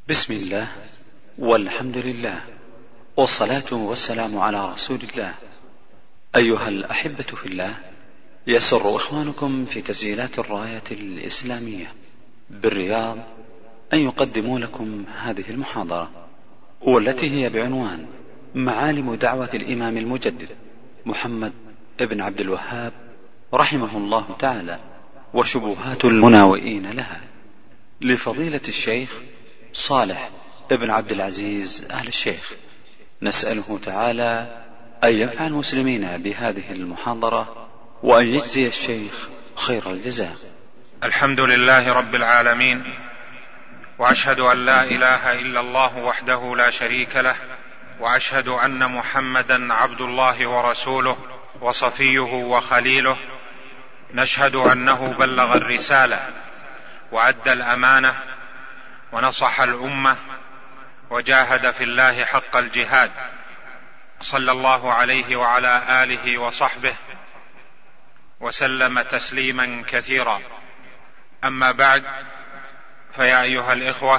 بسم الله والحمد لله والصلاة والسلام على رسول الله. أيها الأحبة في الله، يسر إخوانكم في تسجيلات الراية الإسلامية بالرياض أن يقدموا لكم هذه المحاضرة، والتي هي بعنوان معالم دعوة الإمام المجدد محمد ابن عبد الوهاب رحمه الله تعالى وشبهات المناوئين لها، لفضيلة الشيخ صالح ابن عبد العزيز آل الشيخ. نسأله تعالى أن ينفع المسلمين بهذه المحاضرة وأن يجزي الشيخ خير الجزاء. الحمد لله رب العالمين، وأشهد أن لا إله إلا الله وحده لا شريك له، وأشهد أن محمدا عبد الله ورسوله وصفيه وخليله. نشهد أنه بلغ الرسالة وأدى الأمانة ونصح الأمة وجاهد في الله حق الجهاد، صلى الله عليه وعلى آله وصحبه وسلم تسليما كثيرا. أما بعد، فيا أيها الإخوة،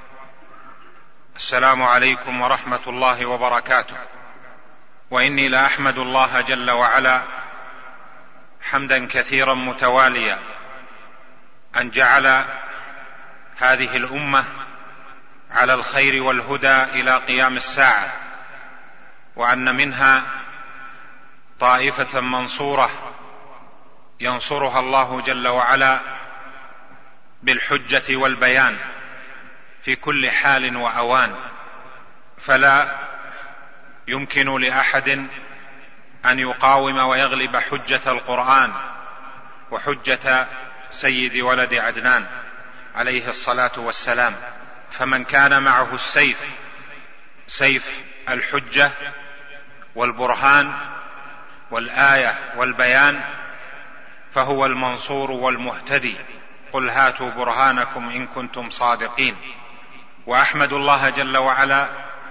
السلام عليكم ورحمة الله وبركاته. وإني لأحمد الله جل وعلا حمدا كثيرا متواليا أن جعل هذه الأمة على الخير والهدى إلى قيام الساعة، وأن منها طائفة منصورة ينصرها الله جل وعلا بالحجة والبيان في كل حال وأوان. فلا يمكن لأحد أن يقاوم ويغلب حجة القرآن وحجة سيد ولد عدنان عليه الصلاة والسلام. فمن كان معه السيف، سيف الحجة والبرهان والآية والبيان، فهو المنصور والمهتدي. قل هاتوا برهانكم إن كنتم صادقين. وأحمد الله جل وعلا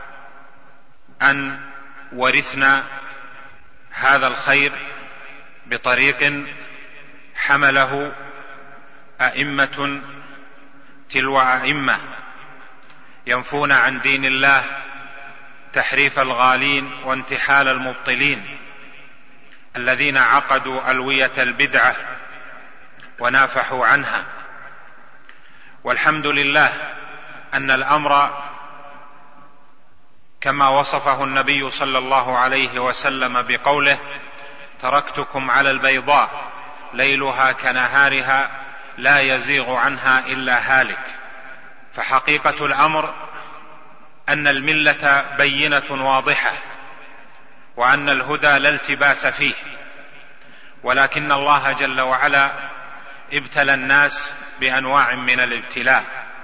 أن ورثنا هذا الخير بطريق حمله أئمة تلو أئمة ينفون عن دين الله تحريف الغالين وانتحال المبطلين، الذين عقدوا ألوية البدعة ونافحوا عنها. والحمد لله أن الأمر كما وصفه النبي صلى الله عليه وسلم بقوله: تركتكم على البيضاء ليلها كنهارها لا يزيغ عنها إلا هالك. فحقيقة الأمر أن الملة بينة واضحة، وأن الهدى لا التباس فيه، ولكن الله جل وعلا ابتلى الناس بأنواع من الابتلاء،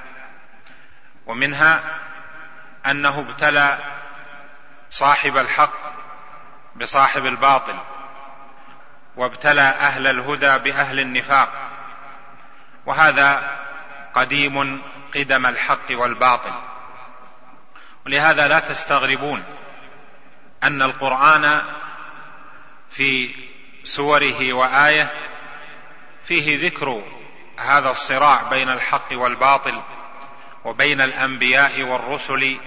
ومنها أنه ابتلى صاحب الحق بصاحب الباطل، وابتلى أهل الهدى بأهل النفاق، وهذا قديم قدم الحق والباطل. ولهذا لا تستغربون أن القرآن في سوره وآية فيه ذكر هذا الصراع بين الحق والباطل، وبين الأنبياء والرسل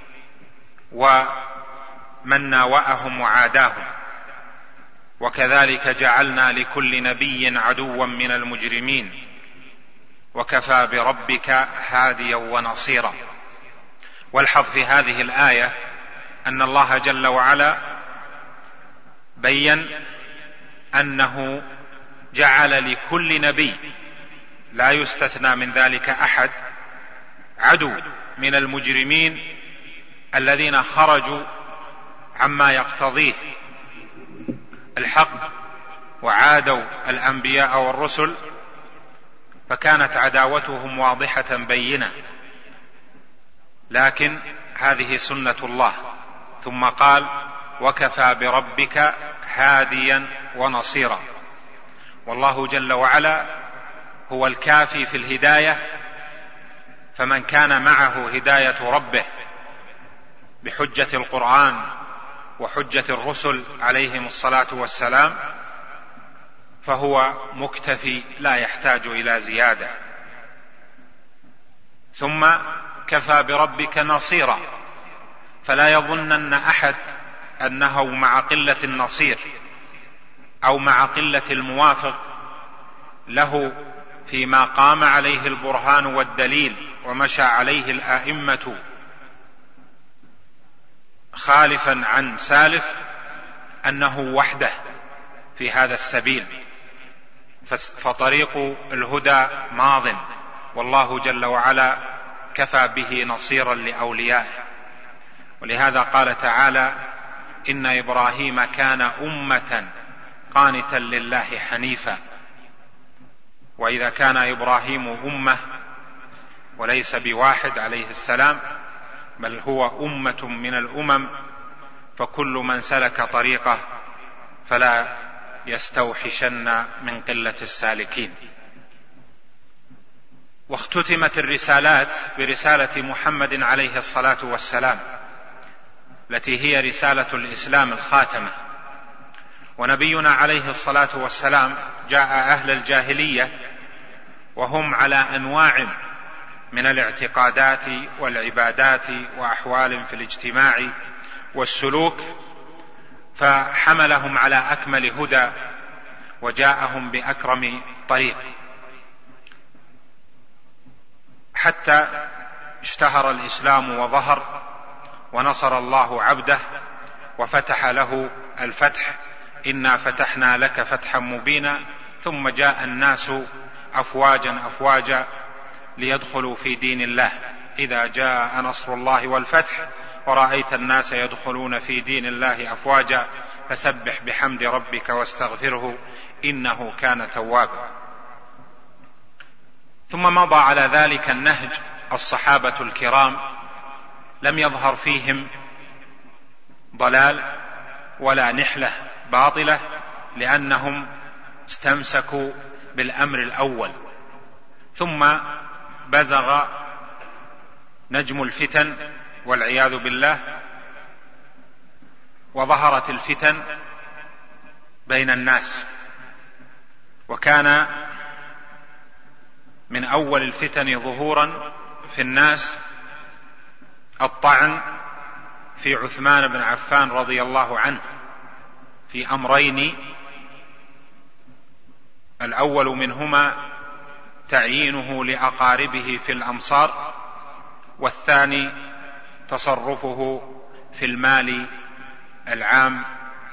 ومن ناوأهم وعاداهم. وكذلك جعلنا لكل نبي عدوا من المجرمين وكفى بربك هاديا ونصيرا. والحظ في هذه الآية أن الله جل وعلا بين أنه جعل لكل نبي، لا يستثنى من ذلك أحد، عدو من المجرمين الذين خرجوا عما يقتضيه الحق وعادوا الأنبياء والرسل، فكانت عداوتهم واضحة بينة. لكن هذه سنة الله. ثم قال: وكفى بربك هاديا ونصيرا. والله جل وعلا هو الكافي في الهداية، فمن كان معه هداية ربه بحجة القرآن وحجة الرسل عليهم الصلاة والسلام فهو مكتفي لا يحتاج إلى زيادة. ثم كفى بربك نصيرا. فلا يظنن أحد أنه مع قلة النصير أو مع قلة الموافق له فيما قام عليه البرهان والدليل ومشى عليه الآئمة خالفا عن سالف أنه وحده في هذا السبيل. فطريق الهدى ماض، والله جل وعلا كفى به نصيرا لأوليائه. ولهذا قال تعالى: إن إبراهيم كان أمة قانتا لله حنيفا. وإذا كان إبراهيم أمة وليس بواحد عليه السلام، بل هو أمة من الأمم، فكل من سلك طريقه فلا يستوحشن من قلة السالكين. واختتمت الرسالات برسالة محمد عليه الصلاة والسلام، التي هي رسالة الإسلام الخاتمة. ونبينا عليه الصلاة والسلام جاء أهل الجاهلية وهم على أنواع من الاعتقادات والعبادات وأحوال في الاجتماع والسلوك، فحملهم على أكمل هدى وجاءهم بأكرم طريق، حتى اشتهر الإسلام وظهر ونصر الله عبده وفتح له الفتح: إنا فتحنا لك فتحا مبينا. ثم جاء الناس أفواجا أفواجا ليدخلوا في دين الله. إذا جاء نصر الله والفتح ورأيت الناس يدخلون في دين الله أفواجا فسبح بحمد ربك واستغفره إنه كان توابا. ثم مضى على ذلك النهج الصحابة الكرام، لم يظهر فيهم ضلال ولا نحلة باطلة، لأنهم استمسكوا بالأمر الأول. ثم بزغ نجم الفتن والعياذ بالله، وظهرت الفتن بين الناس. وكان من أول الفتن ظهورا في الناس الطعن في عثمان بن عفان رضي الله عنه في أمرين: الأول منهما تعيينه لأقاربه في الأمصار، والثاني تصرفه في المال العام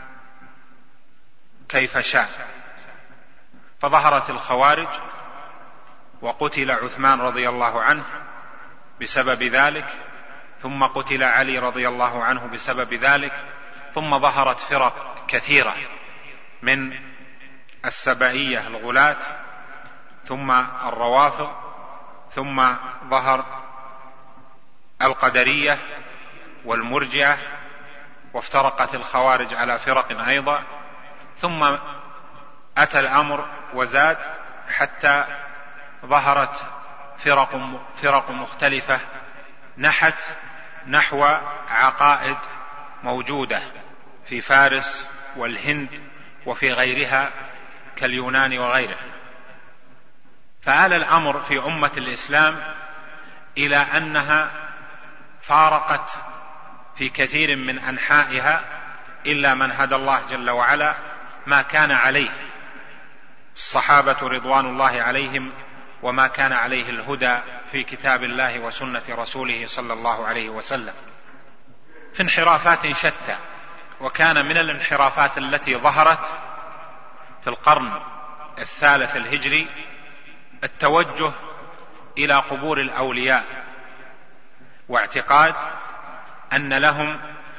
كيف شاء. فظهرت الخوارج وقتل عثمان رضي الله عنه بسبب ذلك، ثم قتل علي رضي الله عنه بسبب ذلك، ثم ظهرت فرق كثيرة من السبائية الغلاة، ثم الروافض، ثم ظهر القدرية والمرجئة، وافترقت الخوارج على فرق أيضا. ثم أتى الأمر وزاد حتى ظهرت فرق مختلفة نحت نحو عقائد موجودة في فارس والهند وفي غيرها كاليونان وغيره. فآل الأمر في أمة الإسلام إلى أنها فارقت في كثير من أنحائها إلا من هدى الله جل وعلا ما كان عليه الصحابة رضوان الله عليهم، وما كان عليه الهدى في كتاب الله وسنة رسوله صلى الله عليه وسلم، في انحرافات شتى. وكان من الانحرافات التي ظهرت في القرن الثالث الهجري التوجه إلى قبور الأولياء، واعتقاد أن لهم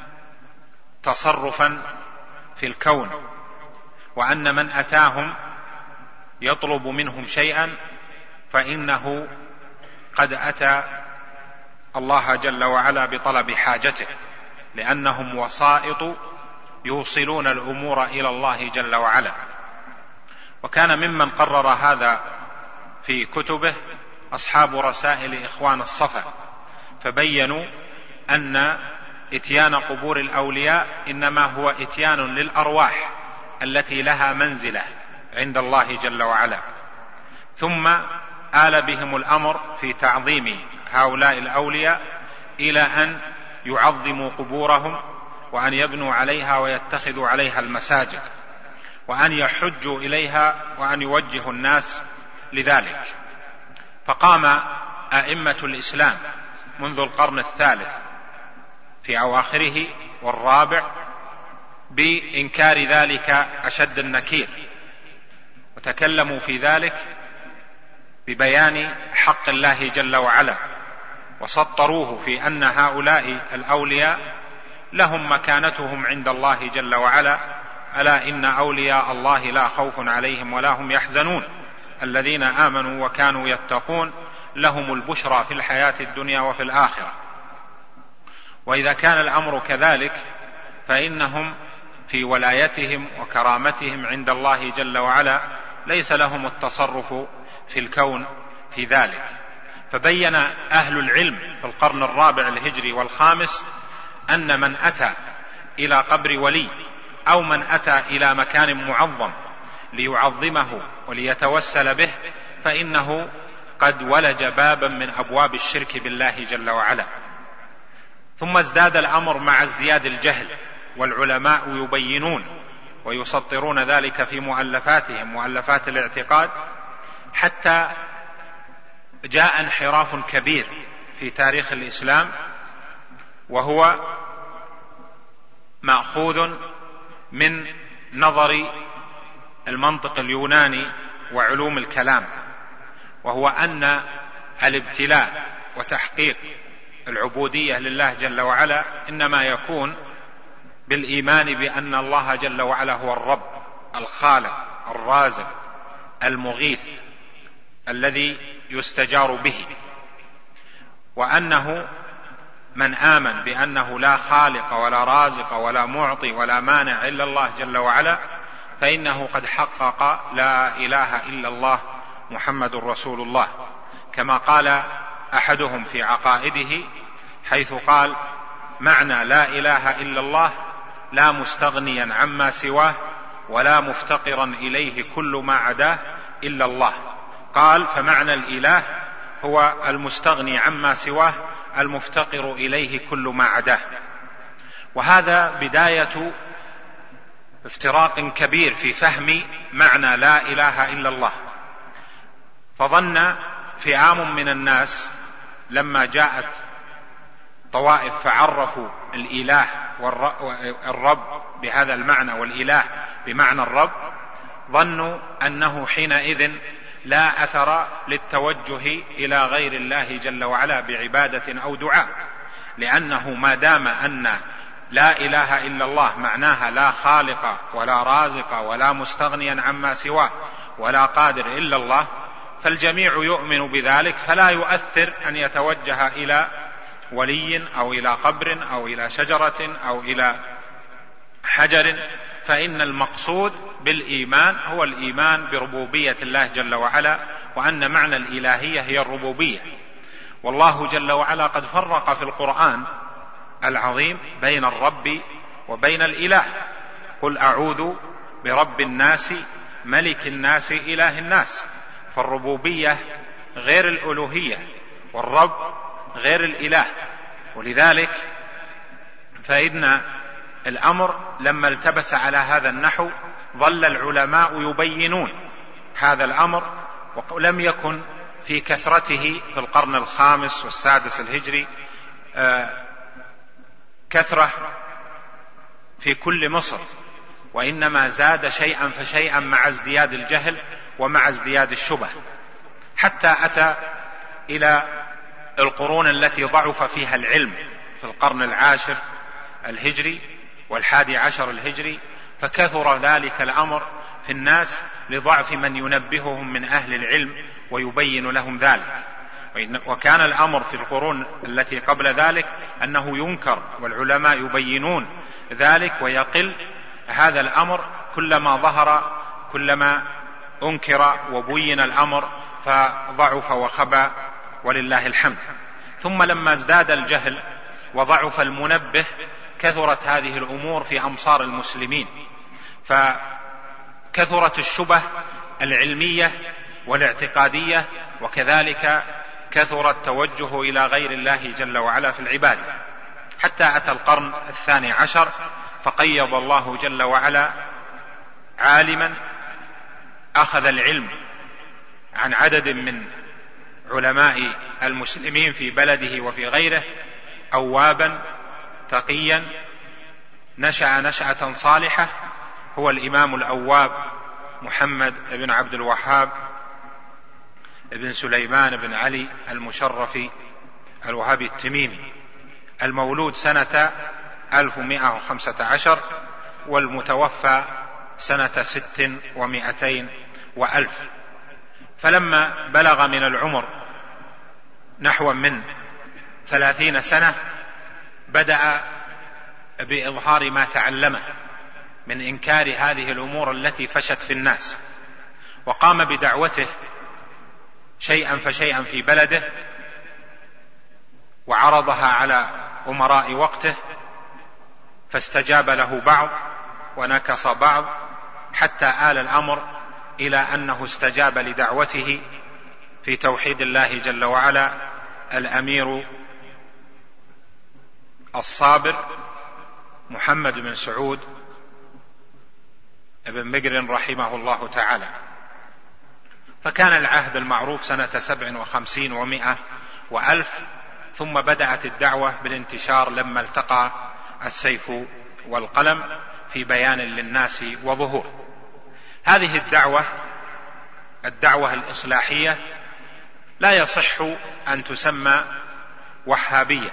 تصرفا في الكون، وأن من أتاهم يطلب منهم شيئا فإنه قد أتى الله جل وعلا بطلب حاجته، لأنهم وسائط يوصلون الأمور إلى الله جل وعلا. وكان ممن قرر هذا في كتبه أصحاب رسائل إخوان الصفا، فبينوا أن إتيان قبور الأولياء إنما هو إتيان للأرواح التي لها منزلة عند الله جل وعلا. ثم آل بهم الأمر في تعظيم هؤلاء الأولياء إلى أن يعظموا قبورهم وأن يبنوا عليها ويتخذوا عليها المساجد وأن يحجوا إليها وأن يوجهوا الناس لذلك. فقام أئمة الإسلام منذ القرن الثالث في أواخره والرابع بإنكار ذلك أشد النكير، وتكلموا في ذلك ببيان حق الله جل وعلا، وسطروه في أن هؤلاء الأولياء لهم مكانتهم عند الله جل وعلا: ألا إن أولياء الله لا خوف عليهم ولا هم يحزنون الذين آمنوا وكانوا يتقون لهم البشرى في الحياة الدنيا وفي الآخرة. وإذا كان الأمر كذلك فإنهم في ولايتهم وكرامتهم عند الله جل وعلا ليس لهم التصرف في الكون في ذلك. فبين أهل العلم في القرن الرابع الهجري والخامس أن من أتى إلى قبر ولي أو من أتى إلى مكان معظم ليعظمه وليتوسل به فإنه قد ولج بابا من أبواب الشرك بالله جل وعلا. ثم ازداد الأمر مع ازدياد الجهل، والعلماء يبينون ويسطرون ذلك في مؤلفاتهم، مؤلفات الاعتقاد، حتى جاء انحراف كبير في تاريخ الإسلام، وهو مأخوذ من نظر المنطق اليوناني وعلوم الكلام، وهو أن الابتلاء وتحقيق العبودية لله جل وعلا إنما يكون بالإيمان بأن الله جل وعلا هو الرب الخالق الرازق المغيث الذي يستجار به، وأنه من آمن بأنه لا خالق ولا رازق ولا معطي ولا مانع إلا الله جل وعلا فإنه قد حقق لا إله إلا الله محمد رسول الله، كما قال أحدهم في عقائده حيث قال: معنى لا إله إلا الله لا مستغنيا عما سواه ولا مفتقرا إليه كل ما عداه إلا الله. قال: فمعنى الإله هو المستغني عما سواه المفتقر إليه كل ما عداه. وهذا بداية افتراق كبير في فهم معنى لا إله إلا الله. فظن فئام من الناس لما جاءت طوائف فعرفوا الإله والرب بهذا المعنى والإله بمعنى الرب، ظنوا أنه حينئذ لا أثر للتوجه إلى غير الله جل وعلا بعبادة أو دعاء، لأنه ما دام أن لا إله إلا الله معناها لا خالق ولا رازق ولا مستغنيا عما سواه ولا قادر إلا الله، فالجميع يؤمن بذلك، فلا يؤثر أن يتوجه إلى ولي أو إلى قبر أو إلى شجرة أو إلى حجر، فإن المقصود بالإيمان هو الإيمان بربوبية الله جل وعلا، وأن معنى الإلهية هي الربوبية. والله جل وعلا قد فرق في القرآن العظيم بين الرب وبين الإله: قل أعوذ برب الناس ملك الناس إله الناس. فالربوبية غير الألوهية، والرب غير الإله. ولذلك فإن الأمر لما التبس على هذا النحو ظل العلماء يبينون هذا الأمر، ولم يكن في كثرته في القرن الخامس والسادس الهجري كثرة في كل مصر، وإنما زاد شيئا فشيئا مع ازدياد الجهل ومع ازدياد الشبه، حتى أتى إلى القرون التي ضعف فيها العلم في القرن العاشر الهجري والحادي عشر الهجري، فكثر ذلك الأمر في الناس لضعف من ينبههم من أهل العلم ويبين لهم ذلك. وكان الأمر في القرون التي قبل ذلك أنه ينكر والعلماء يبينون ذلك، ويقل هذا الأمر كلما ظهر كلما أنكر وبين الأمر فضعف وخبى ولله الحمد. ثم لما ازداد الجهل وضعف المنبه كثرت هذه الأمور في أمصار المسلمين، فكثرت الشبه العلمية والاعتقادية، وكذلك كثر التوجه إلى غير الله جل وعلا في العبادة، حتى أتى القرن 12 فقيض الله جل وعلا عالما أخذ العلم عن عدد من علماء المسلمين في بلده وفي غيره، أوابا تقيا نشأ نشأة صالحة، هو الإمام الأواب محمد بن عبد الوهاب بن سليمان بن علي المشرفي الوهابي التميمي، المولود سنة 1115 والمتوفى سنة 600 وألف. فلما بلغ من العمر نحو من 30 سنة بدأ بإظهار ما تعلمه من إنكار هذه الأمور التي فشت في الناس، وقام بدعوته شيئا فشيئا في بلده، وعرضها على أمراء وقته فاستجاب له بعض ونكص بعض، حتى آل الأمر إلى أنه استجاب لدعوته في توحيد الله جل وعلا الأمير الصابر محمد بن سعود بن مقرن رحمه الله تعالى. فكان العهد المعروف سنة 57 و100 وألف، ثم بدأت الدعوة بالانتشار لما التقى السيف والقلم في بيان للناس وظهور. هذه الدعوة الإصلاحية لا يصح أن تسمى وهابية،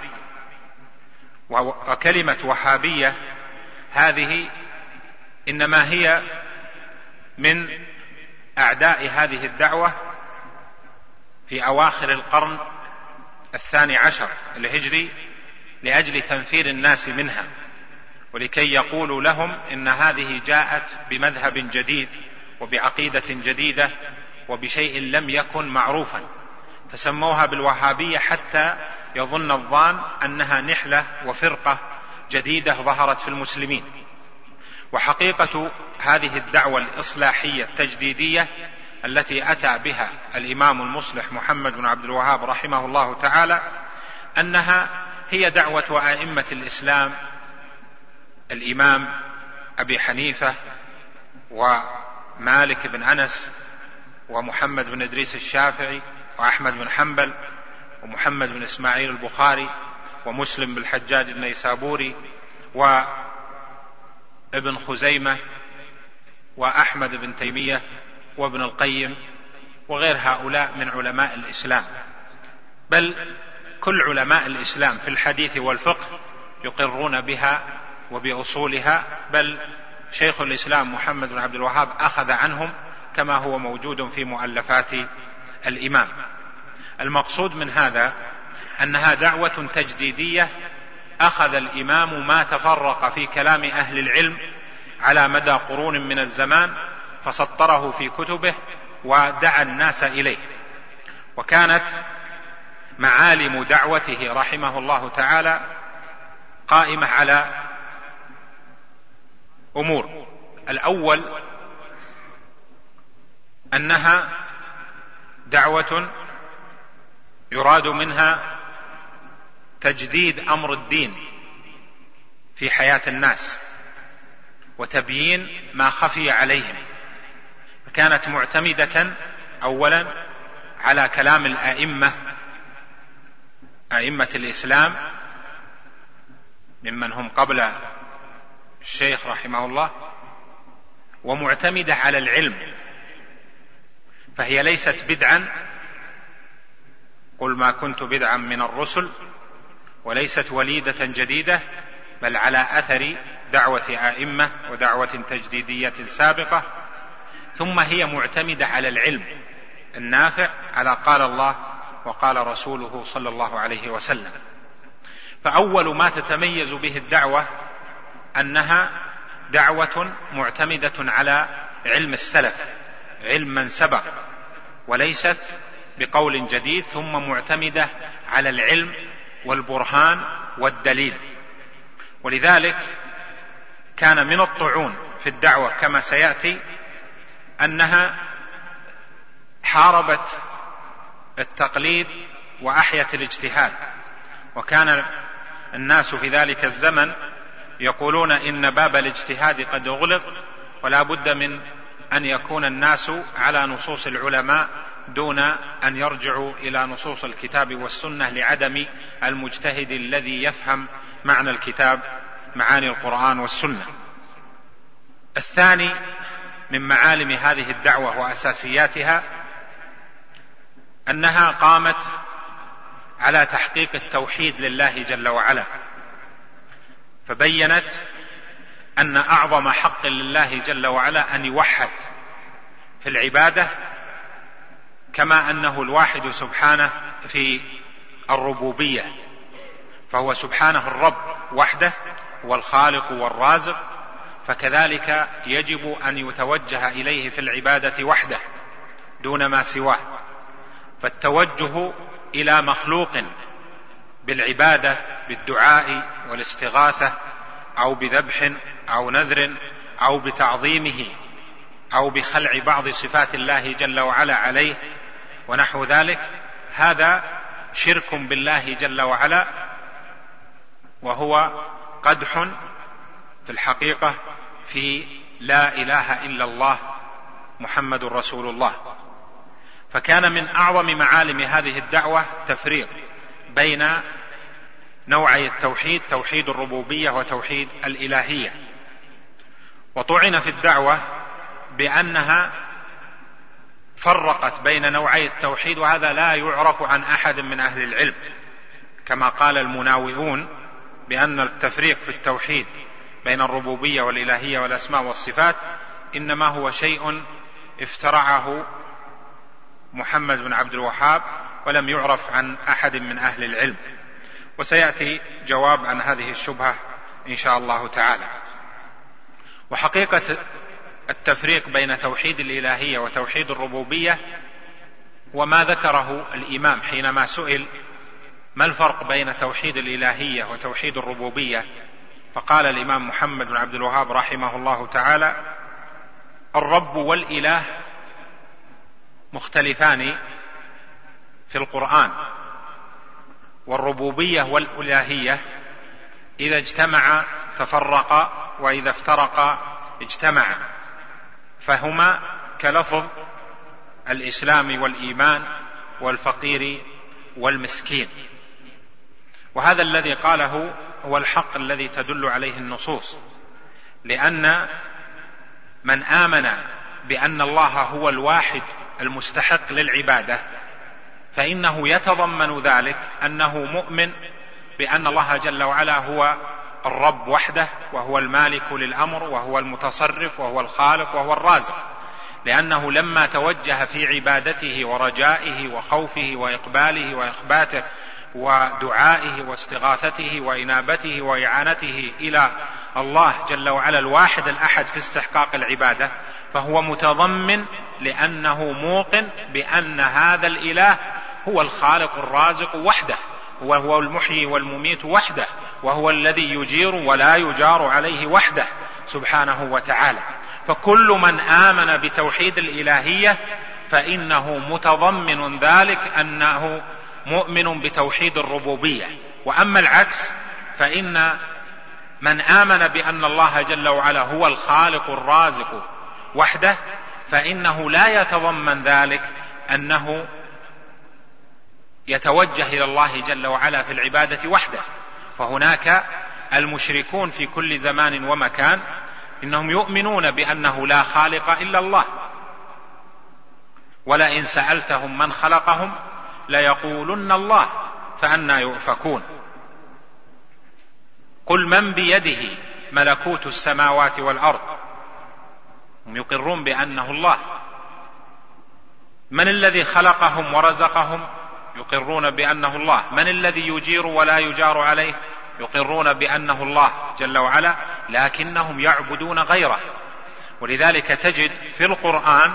وكلمة وهابية هذه إنما هي من أعداء هذه الدعوة في أواخر القرن 12 الهجري لأجل تنفير الناس منها، ولكي يقولوا لهم إن هذه جاءت بمذهب جديد وبعقيدة جديدة وبشيء لم يكن معروفا، فسموها بالوهابية حتى يظن الظان أنها نحلة وفرقة جديدة ظهرت في المسلمين. وحقيقة هذه الدعوة الإصلاحية التجديدية التي أتى بها الإمام المصلح محمد بن عبد الوهاب رحمه الله تعالى أنها هي دعوة أئمة الإسلام، الإمام أبي حنيفة ومالك بن أنس ومحمد بن إدريس الشافعي وأحمد بن حنبل ومحمد بن إسماعيل البخاري ومسلم بالحجاج النيسابوري وابن خزيمة وأحمد بن تيمية وابن القيم وغير هؤلاء من علماء الإسلام، بل كل علماء الإسلام في الحديث والفقه يقرون بها وبأصولها، بل شيخ الإسلام محمد بن عبد الوهاب أخذ عنهم كما هو موجود في مؤلفات الإمام. المقصود من هذا أنها دعوة تجديدية أخذ الإمام ما تفرق في كلام أهل العلم على مدى قرون من الزمان فسطره في كتبه ودعا الناس إليه. وكانت معالم دعوته رحمه الله تعالى قائمة على أمور: الأول أنها دعوة يراد منها تجديد أمر الدين في حياة الناس وتبيين ما خفي عليهم، فكانت معتمدة أولا على كلام أئمة الإسلام ممن هم قبل الشيخ رحمه الله، ومعتمدة على العلم، فهي ليست بدعا، قل ما كنت بدعا من الرسل، وليست وليدة جديدة، بل على أثر دعوة أئمة ودعوة تجديدية سابقة. ثم هي معتمدة على العلم النافع، على قال الله وقال رسوله صلى الله عليه وسلم. فأول ما تتميز به الدعوة أنها دعوة معتمدة على علم السلف، علم من سبق، وليست بقول جديد، ثم معتمدة على العلم والبرهان والدليل. ولذلك كان من الطعون في الدعوة كما سيأتي أنها حاربت التقليد وأحيت الاجتهاد. وكان الناس في ذلك الزمن يقولون إن باب الاجتهاد قد أغلق، ولا بد من أن يكون الناس على نصوص العلماء دون أن يرجعوا إلى نصوص الكتاب والسنة، لعدم المجتهد الذي يفهم معنى الكتاب، معاني القرآن والسنة. الثاني من معالم هذه الدعوة وأساسياتها أنها قامت على تحقيق التوحيد لله جل وعلا، فبينت أن أعظم حق لله جل وعلا أن يوحد في العبادة، كما أنه الواحد سبحانه في الربوبية، فهو سبحانه الرب وحده، هو الخالق والرازق، فكذلك يجب أن يتوجه إليه في العبادة وحده دون ما سواه. فالتوجه إلى مخلوق بالعبادة بالدعاء والاستغاثة أو بذبح أو نذر أو بتعظيمه أو بخلع بعض صفات الله جل وعلا عليه ونحو ذلك، هذا شرك بالله جل وعلا، وهو قدح في الحقيقة في لا إله إلا الله محمد رسول الله. فكان من أعظم معالم هذه الدعوة تفريق بين نوعي التوحيد، توحيد الربوبية وتوحيد الإلهية. وطعن في الدعوة بأنها فرقت بين نوعي التوحيد، وهذا لا يعرف عن أحد من أهل العلم، كما قال المناوئون بأن التفريق في التوحيد بين الربوبية والإلهية والأسماء والصفات إنما هو شيء افترعه محمد بن عبد الوهاب ولم يعرف عن أحد من أهل العلم. وسيأتي جواب عن هذه الشبهة إن شاء الله تعالى. وحقيقة التفريق بين توحيد الإلهية وتوحيد الربوبية وما ذكره الإمام حينما سئل ما الفرق بين توحيد الإلهية وتوحيد الربوبية، فقال الإمام محمد بن عبد الوهاب رحمه الله تعالى: الرب والإله مختلفان في القرآن، والربوبية والإلهية إذا اجتمع تفرقا وإذا افترقا اجتمعا، فهما كلفظ الإسلام والإيمان والفقير والمسكين. وهذا الذي قاله هو الحق الذي تدل عليه النصوص، لأن من آمن بأن الله هو الواحد المستحق للعبادة فإنه يتضمن ذلك أنه مؤمن بأن الله جل وعلا هو الرب وحده، وهو المالك للأمر، وهو المتصرف، وهو الخالق، وهو الرازق، لأنه لما توجه في عبادته ورجائه وخوفه وإقباله وإخباته ودعائه واستغاثته وإنابته وإعانته إلى الله جل وعلا الواحد الأحد في استحقاق العبادة، فهو متضمن لأنه موقن بأن هذا الإله هو الخالق الرازق وحده، وهو المحيي والمميت وحده، وهو الذي يجير ولا يجار عليه وحده سبحانه وتعالى. فكل من آمن بتوحيد الإلهية فإنه متضمن ذلك أنه مؤمن بتوحيد الربوبية. وأما العكس فإن من آمن بأن الله جل وعلا هو الخالق الرازق وحده فإنه لا يتضمن ذلك أنه يتوجه إلى الله جل وعلا في العبادة وحده. فهناك المشركون في كل زمان ومكان إنهم يؤمنون بأنه لا خالق إلا الله، ولئن سألتهم من خلقهم ليقولن الله فأنى يؤفكون. قل من بيده ملكوت السماوات والأرض، هم يقرون بأنه الله. من الذي خلقهم ورزقهم، يقرون بأنه الله. من الذي يجير ولا يجار عليه، يقرون بأنه الله جل وعلا، لكنهم يعبدون غيره. ولذلك تجد في القرآن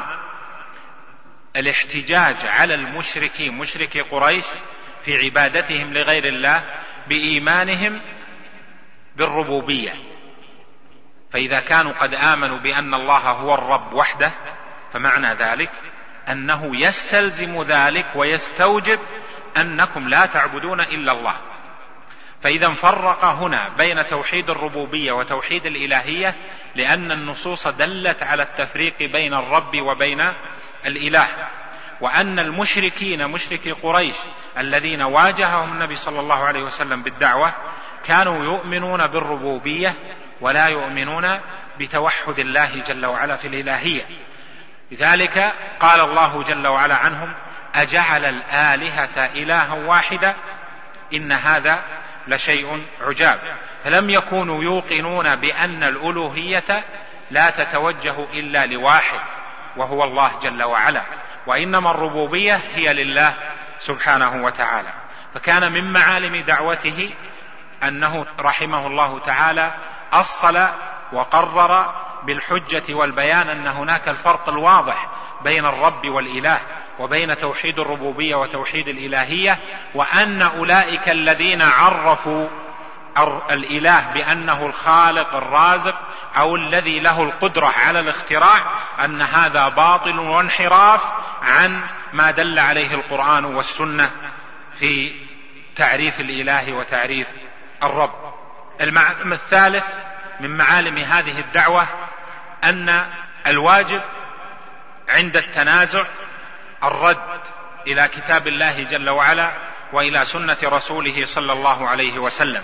الاحتجاج على المشركين، مشركي قريش، في عبادتهم لغير الله بإيمانهم بالربوبية. فإذا كانوا قد آمنوا بأن الله هو الرب وحده فمعنى ذلك أنه يستلزم ذلك ويستوجب أنكم لا تعبدون إلا الله. فإذا فرق هنا بين توحيد الربوبية وتوحيد الإلهية لأن النصوص دلت على التفريق بين الرب وبين الإله، وأن المشركين مشركي قريش الذين واجههم النبي صلى الله عليه وسلم بالدعوة كانوا يؤمنون بالربوبية ولا يؤمنون بتوحد الله جل وعلا في الإلهية. لذلك قال الله جل وعلا عنهم: أجعل الآلهة إلها واحدا إن هذا لشيء عجاب. فلم يكونوا يوقنون بأن الألوهية لا تتوجه إلا لواحد وهو الله جل وعلا، وإنما الربوبية هي لله سبحانه وتعالى. فكان من معالم دعوته أنه رحمه الله تعالى أصل وقرر بالحجة والبيان أن هناك الفرق الواضح بين الرب والإله وبين توحيد الربوبية وتوحيد الإلهية، وأن أولئك الذين عرفوا الإله بأنه الخالق الرازق أو الذي له القدرة على الاختراع أن هذا باطل وانحراف عن ما دل عليه القرآن والسنة في تعريف الإله وتعريف الرب. المعلم الثالث من معالم هذه الدعوة أن الواجب عند التنازع الرد إلى كتاب الله جل وعلا وإلى سنة رسوله صلى الله عليه وسلم،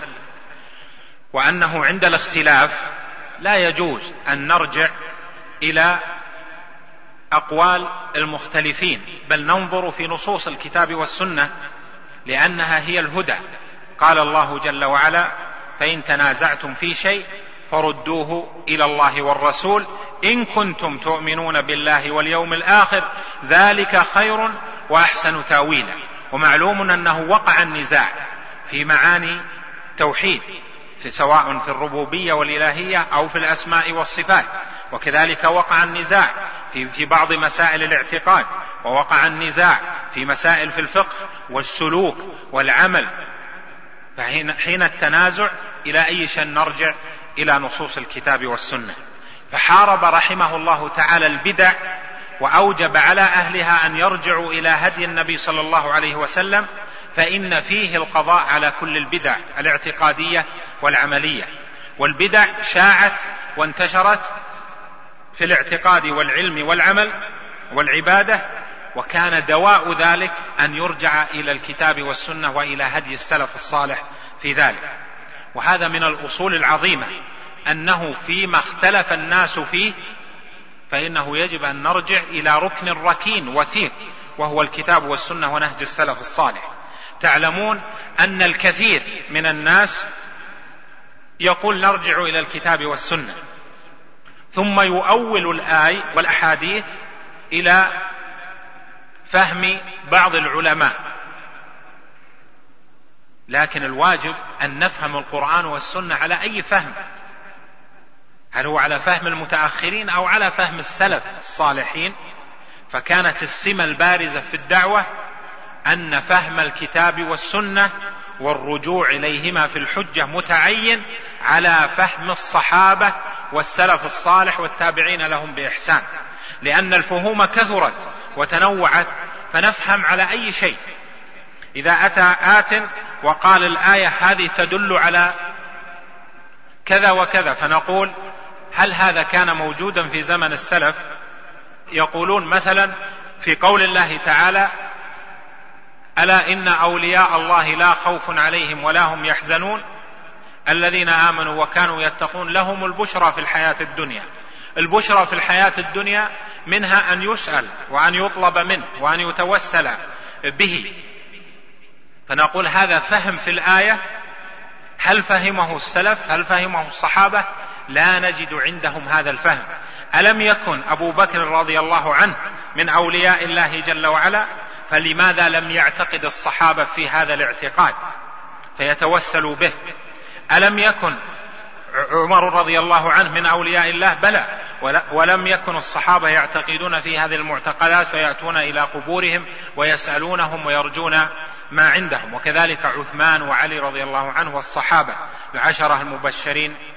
وأنه عند الاختلاف لا يجوز أن نرجع إلى أقوال المختلفين، بل ننظر في نصوص الكتاب والسنة لأنها هي الهدى. قال الله جل وعلا: فإن تنازعتم في شيء فردوه إلى الله والرسول إن كنتم تؤمنون بالله واليوم الآخر ذلك خير وأحسن تاويلا. ومعلوم أنه وقع النزاع في معاني توحيد سواء في الربوبية والإلهية أو في الأسماء والصفات، وكذلك وقع النزاع في بعض مسائل الاعتقاد، ووقع النزاع في مسائل في الفقه والسلوك والعمل. فحين التنازع إلى أي شيء نرجع؟ إلى نصوص الكتاب والسنة. فحارب رحمه الله تعالى البدع وأوجب على أهلها أن يرجعوا إلى هدي النبي صلى الله عليه وسلم، فإن فيه القضاء على كل البدع الاعتقادية والعملية. والبدع شاعت وانتشرت في الاعتقاد والعلم والعمل والعبادة، وكان دواء ذلك أن يرجع إلى الكتاب والسنة وإلى هدي السلف الصالح في ذلك. وهذا من الأصول العظيمة أنه فيما اختلف الناس فيه فإنه يجب أن نرجع إلى ركن ركين وثيق وهو الكتاب والسنة ونهج السلف الصالح. تعلمون أن الكثير من الناس يقول نرجع إلى الكتاب والسنة، ثم يؤول الآي والأحاديث إلى فهم بعض العلماء. لكن الواجب أن نفهم القرآن والسنة على أي فهم، هل هو على فهم المتأخرين أو على فهم السلف الصالحين؟ فكانت السمة البارزة في الدعوة أن فهم الكتاب والسنة والرجوع إليهما في الحجة متعين على فهم الصحابة والسلف الصالح والتابعين لهم بإحسان، لأن الفهوم كثرت وتنوعت، فنفهم على أي شيء. إذا أتى آت وقال الآية هذه تدل على كذا وكذا، فنقول هل هذا كان موجودا في زمن السلف؟ يقولون مثلا في قول الله تعالى: ألا إن أولياء الله لا خوف عليهم ولا هم يحزنون الذين آمنوا وكانوا يتقون لهم البشرى في الحياة الدنيا. البشرى في الحياة الدنيا منها أن يسأل وأن يطلب منه وأن يتوسل به. فنقول هذا فهم في الآية، هل فهمه السلف؟ هل فهمه الصحابة؟ لا نجد عندهم هذا الفهم. ألم يكن أبو بكر رضي الله عنه من أولياء الله جل وعلا؟ فلماذا لم يعتقد الصحابة في هذا الاعتقاد فيتوسلوا به؟ ألم يكن عمر رضي الله عنه من أولياء الله؟ بلى، ولم يكن الصحابة يعتقدون في هذه المعتقدات فيأتون إلى قبورهم ويسألونهم ويرجون ما عندهم. وكذلك عثمان وعلي رضي الله عنه والصحابة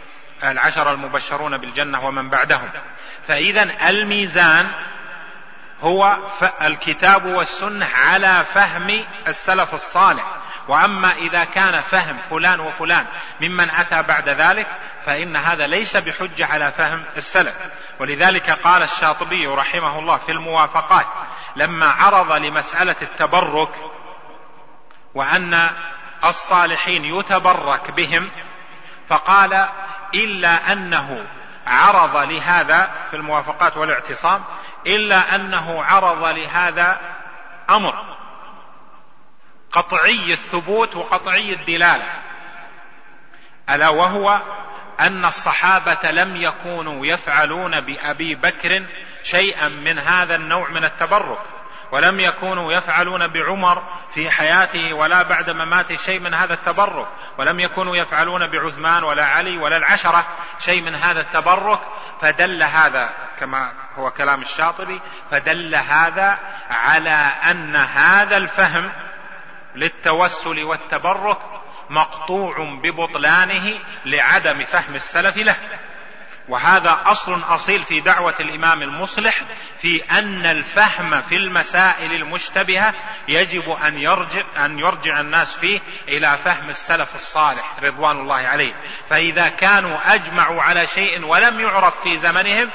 العشرة المبشرون بالجنة ومن بعدهم. فإذا الميزان هو الكتاب والسنة على فهم السلف الصالح. وأما إذا كان فهم فلان وفلان ممن أتى بعد ذلك فإن هذا ليس بحجة على فهم السلف. ولذلك قال الشاطبي رحمه الله في الموافقات لما عرض لمسألة التبرك وأن الصالحين يتبرك بهم، فقال إلا أنه عرض لهذا في الموافقات والاعتصام، إلا أنه عرض لهذا أمر قطعي الثبوت وقطعي الدلالة، ألا وهو أن الصحابة لم يكونوا يفعلون بأبي بكر شيئا من هذا النوع من التبرك، ولم يكونوا يفعلون بعمر في حياته ولا بعد مماته شيء من هذا التبرك، ولم يكونوا يفعلون بعثمان ولا علي ولا العشرة شيء من هذا التبرك. فدل هذا كما هو كلام الشاطبي، فدل هذا على أن هذا الفهم للتوسل والتبرك مقطوع ببطلانه لعدم فهم السلف له. وهذا أصل أصيل في دعوة الإمام المصلح في أن الفهم في المسائل المشتبهة يجب أن يرجع الناس فيه إلى فهم السلف الصالح رضوان الله عليه. فإذا كانوا أجمعوا على شيء ولم يعرف في زمنهم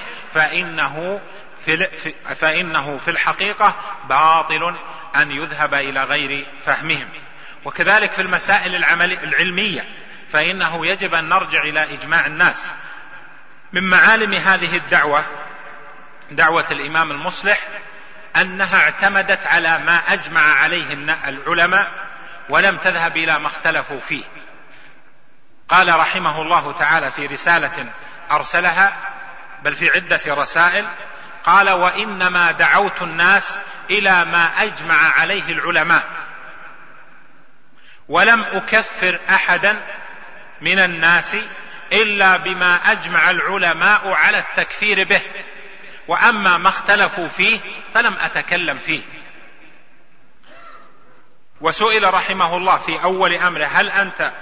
فإنه في الحقيقة باطل أن يذهب إلى غير فهمهم. وكذلك في المسائل العلمية فإنه يجب أن نرجع إلى إجماع الناس. من معالم هذه الدعوة دعوة الإمام المصلح أنها اعتمدت على ما أجمع عليه العلماء ولم تذهب إلى ما اختلفوا فيه. قال رحمه الله تعالى في رسالة أرسلها، بل في عدة رسائل، قال: وإنما دعوت الناس إلى ما أجمع عليه العلماء، ولم أكفر أحدا من الناس إلا بما أجمع العلماء على التكفير به، وأما ما اختلفوا فيه فلم أتكلم فيه. وسئل رحمه الله في أول أمره: هل أنت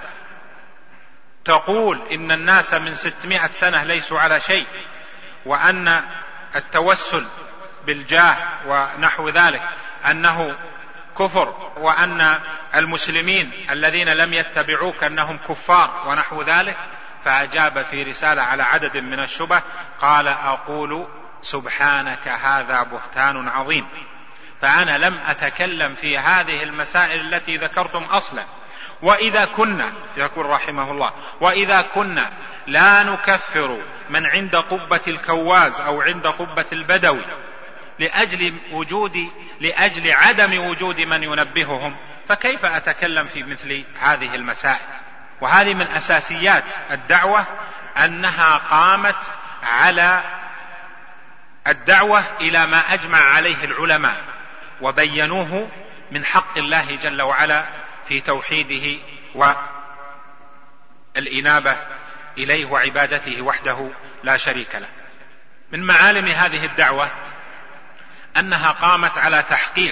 تقول إن الناس من 600 سنة ليسوا على شيء، وأن التوسل بالجاه ونحو ذلك أنه كفر، وأن المسلمين الذين لم يتبعوك أنهم كفار ونحو ذلك؟ فأجاب في رسالة على عدد من الشبه، قال: أقول سبحانك هذا بهتان عظيم، فأنا لم أتكلم في هذه المسائل التي ذكرتم أصلا. وإذا كنا، يقول رحمه الله، وإذا كنا لا نكفر من عند قبة الكواز أو عند قبة البدوي لأجل عدم وجود من ينبههم، فكيف أتكلم في مثل هذه المسائل؟ وهذه من أساسيات الدعوة، أنها قامت على الدعوة إلى ما أجمع عليه العلماء وبينوه من حق الله جل وعلا في توحيده والإنابة إليه وعبادته وحده لا شريك له. من معالم هذه الدعوة أنها قامت على تحقيق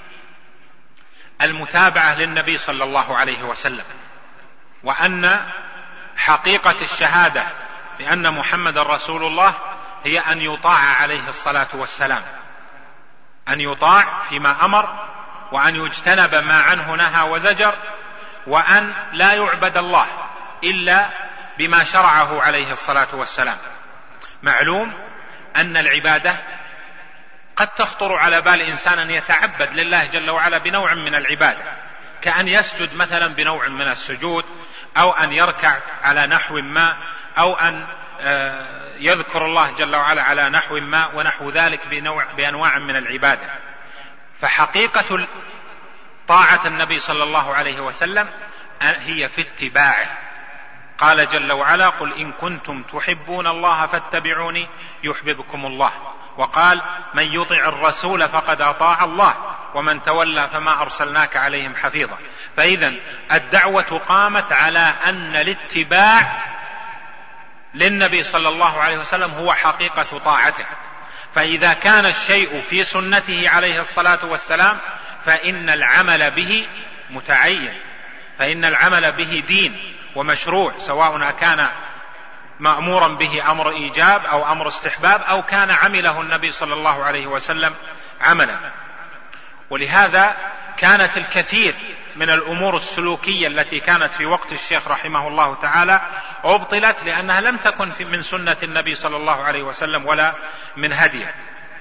المتابعة للنبي صلى الله عليه وسلم، وأن حقيقة الشهادة بأن محمد رسول الله هي أن يطاع عليه الصلاة والسلام، أن يطاع فيما أمر، وأن يجتنب ما عنه نهى وزجر، وأن لا يعبد الله إلا بما شرعه عليه الصلاة والسلام. معلوم أن العبادة قد تخطر على بال إنسان أن يتعبد لله جل وعلا بنوع من العبادة، كأن يسجد مثلا بنوع من السجود، أو أن يركع على نحو ما، أو أن يذكر الله جل وعلا على نحو ما ونحو ذلك بأنواع من العبادة. فحقيقة طاعة النبي صلى الله عليه وسلم هي في اتباعه. قال جل وعلا: قل إن كنتم تحبون الله فاتبعوني يحببكم الله. وقال: من يطع الرسول فقد أطاع الله ومن تولى فما أرسلناك عليهم حفيظا. فإذا الدعوة قامت على أن الاتباع للنبي صلى الله عليه وسلم هو حقيقة طاعته. فإذا كان الشيء في سنته عليه الصلاة والسلام فإن العمل به متعين، فإن العمل به دين ومشروع، سواء كان مأمورا به أمر إيجاب أو أمر استحباب، أو كان عمله النبي صلى الله عليه وسلم عملا. ولهذا كانت الكثير من الأمور السلوكية التي كانت في وقت الشيخ رحمه الله تعالى أبطلت، لأنها لم تكن من سنة النبي صلى الله عليه وسلم ولا من هديه.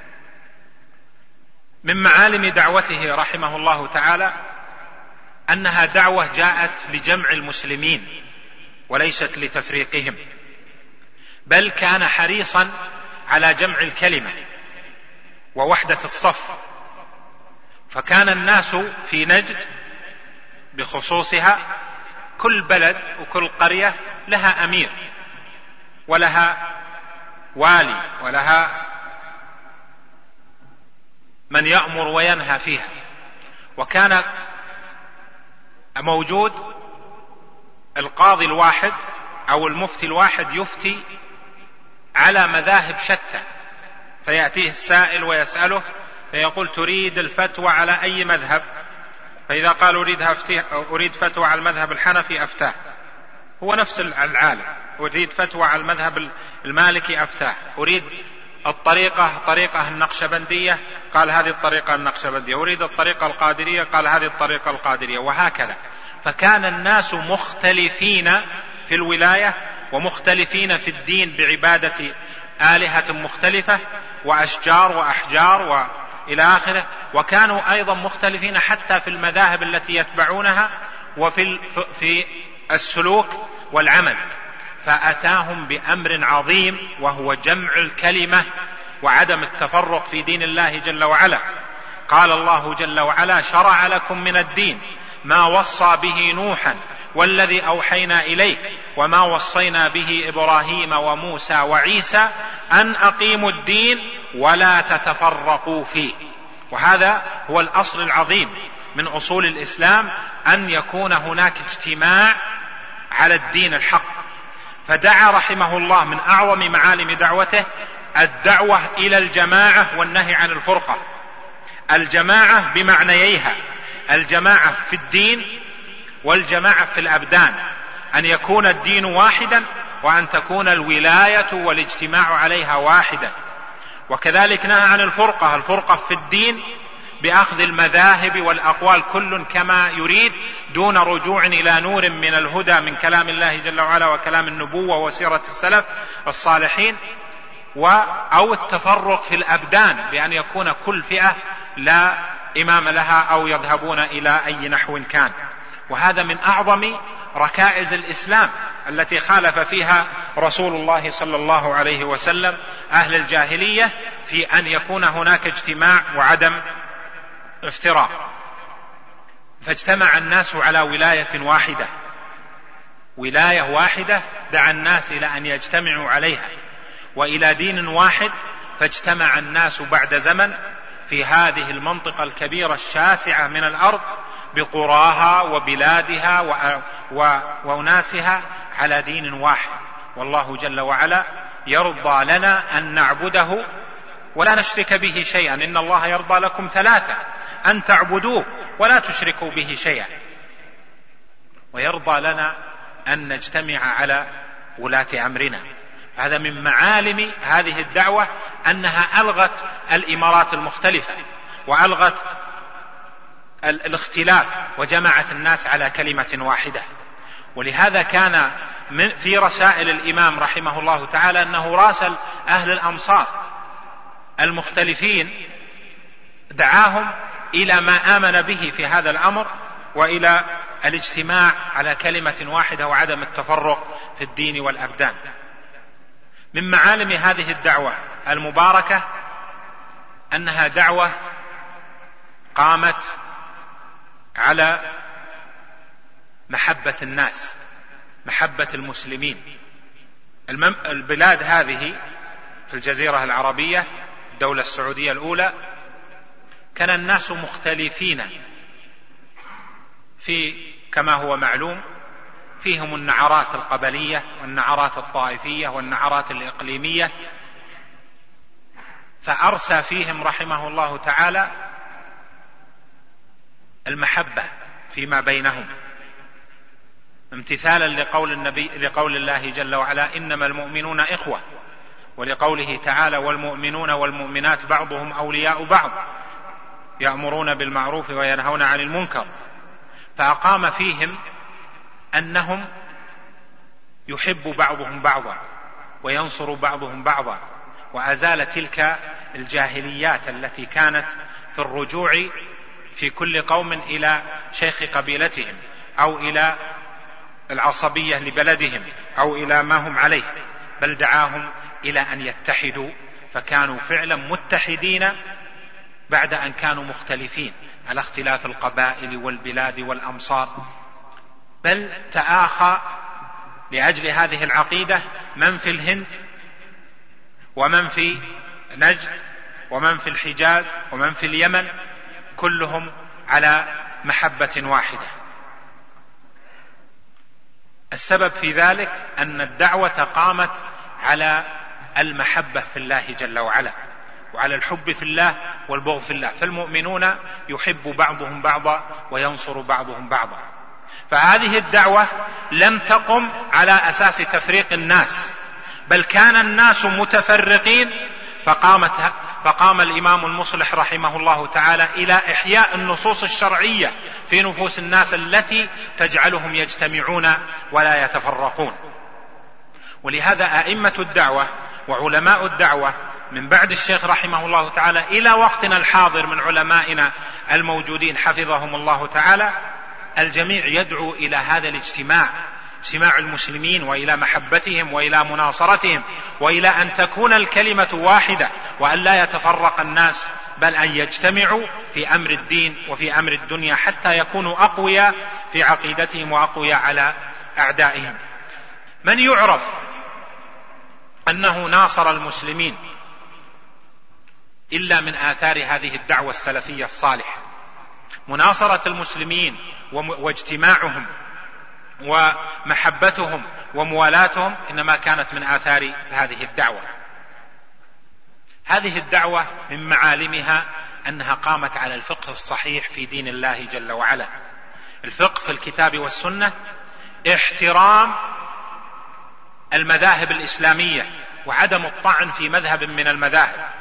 من معالم دعوته رحمه الله تعالى أنها دعوة جاءت لجمع المسلمين وليست لتفريقهم، بل كان حريصا على جمع الكلمة ووحدة الصف. فكان الناس في نجد بخصوصها، كل بلد وكل قرية لها أمير ولها والي ولها من يأمر وينهى فيها، وكان موجود القاضي الواحد أو المفتي الواحد يفتي على مذاهب شتى، فيأتيه السائل ويسأله فيقول تريد الفتوى على أي مذهب؟ فإذا قال أريد فتوى على المذهب الحنفي أفتاه، هو نفس العالم. أريد فتوى على المذهب المالكي أفتاه. أريد طريقة النقشبندية، قال هذه الطريقة النقشبندية. أريد الطريقة القادرية، قال هذه الطريقة القادرية، وهكذا. فكان الناس مختلفين في الولاية ومختلفين في الدين بعبادة آلهة مختلفة وأشجار وأحجار وإلى آخره، وكانوا أيضا مختلفين حتى في المذاهب التي يتبعونها وفي السلوك والعمل. فأتاهم بأمر عظيم وهو جمع الكلمة وعدم التفرق في دين الله جل وعلا. قال الله جل وعلا شرع لكم من الدين ما وصى به نوحا والذي أوحينا إليك وما وصينا به إبراهيم وموسى وعيسى أن أقيموا الدين ولا تتفرقوا فيه. وهذا هو الأصل العظيم من أصول الإسلام، أن يكون هناك اجتماع على الدين الحق. فدعا رحمه الله من أعظم معالم دعوته الدعوة إلى الجماعة والنهي عن الفرقة. الجماعة بمعنييها، الجماعة في الدين والجماعة في الأبدان، أن يكون الدين واحدا وأن تكون الولاية والاجتماع عليها واحدا. وكذلك نهى عن الفرقة في الدين بأخذ المذاهب والأقوال كل كما يريد دون رجوع إلى نور من الهدى من كلام الله جل وعلا وكلام النبوة وسيرة السلف الصالحين، أو التفرق في الأبدان بأن يكون كل فئة لا إمام لها أو يذهبون إلى أي نحو كان. وهذا من أعظم ركائز الإسلام التي خالف فيها رسول الله صلى الله عليه وسلم أهل الجاهلية، في أن يكون هناك اجتماع وعدم افتراق. فاجتمع الناس على ولاية واحدة دعا الناس إلى أن يجتمعوا عليها وإلى دين واحد. فاجتمع الناس بعد زمن في هذه المنطقة الكبيرة الشاسعة من الأرض بقراها وبلادها وأناسها على دين واحد. والله جل وعلا يرضى لنا أن نعبده ولا نشرك به شيئا. إن الله يرضى لكم ثلاثة: أن تعبدوه ولا تشركوا به شيئا. ويرضى لنا أن نجتمع على ولاة أمرنا. هذا من معالم هذه الدعوة أنها ألغت الإمارات المختلفة وألغت الاختلاف وجمعت الناس على كلمة واحدة. ولهذا كان في رسائل الإمام رحمه الله تعالى أنه راسل أهل الأمصار المختلفين، دعاهم إلى ما آمن به في هذا الأمر وإلى الاجتماع على كلمة واحدة وعدم التفرق في الدين والأبدان. من معالم هذه الدعوة المباركة أنها دعوة قامت على محبة الناس، محبة المسلمين. البلاد هذه في الجزيرة العربية، الدولة السعودية الأولى، كان الناس مختلفين في كما هو معلوم، فيهم النعرات القبلية والنعرات الطائفية والنعرات الإقليمية. فأرسى فيهم رحمه الله تعالى المحبة فيما بينهم، امتثالا لقول الله جل وعلا: إنما المؤمنون إخوة، ولقوله تعالى: والمؤمنون والمؤمنات بعضهم أولياء بعض، يأمرون بالمعروف وينهون عن المنكر، فأقام فيهم أنهم يحب بعضهم بعضا وينصر بعضهم بعضا، وأزال تلك الجاهليات التي كانت في الرجوع في كل قوم إلى شيخ قبيلتهم أو إلى العصبية لبلدهم أو إلى ما هم عليه، بل دعاهم إلى أن يتحدوا، فكانوا فعلا متحدين بعد أن كانوا مختلفين على اختلاف القبائل والبلاد والأمصار. بل تآخى لأجل هذه العقيدة من في الهند ومن في نجد ومن في الحجاز ومن في اليمن، كلهم على محبة واحدة. السبب في ذلك أن الدعوة قامت على المحبة في الله جل وعلا، وعلى الحب في الله والبغض في الله، فالمؤمنون يحب بعضهم بعضا وينصر بعضهم بعضا. فهذه الدعوة لم تقم على أساس تفريق الناس، بل كان الناس متفرقين، فقام الإمام المصلح رحمه الله تعالى إلى إحياء النصوص الشرعية في نفوس الناس التي تجعلهم يجتمعون ولا يتفرقون. ولهذا أئمة الدعوة وعلماء الدعوة من بعد الشيخ رحمه الله تعالى إلى وقتنا الحاضر من علمائنا الموجودين حفظهم الله تعالى، الجميع يدعو إلى هذا الاجتماع، اجتماع المسلمين، وإلى محبتهم وإلى مناصرتهم، وإلى أن تكون الكلمة واحدة وأن لا يتفرق الناس، بل أن يجتمعوا في أمر الدين وفي أمر الدنيا حتى يكونوا أقوياء في عقيدتهم وأقوياء على أعدائهم. من يعرف أنه ناصر المسلمين إلا من آثار هذه الدعوة السلفية الصالحة؟ مناصرة المسلمين واجتماعهم ومحبتهم وموالاتهم إنما كانت من آثار هذه الدعوة. هذه الدعوة من معالمها أنها قامت على الفقه الصحيح في دين الله جل وعلا، الفقه في الكتاب والسنة، احترام المذاهب الإسلامية وعدم الطعن في مذهب من المذاهب.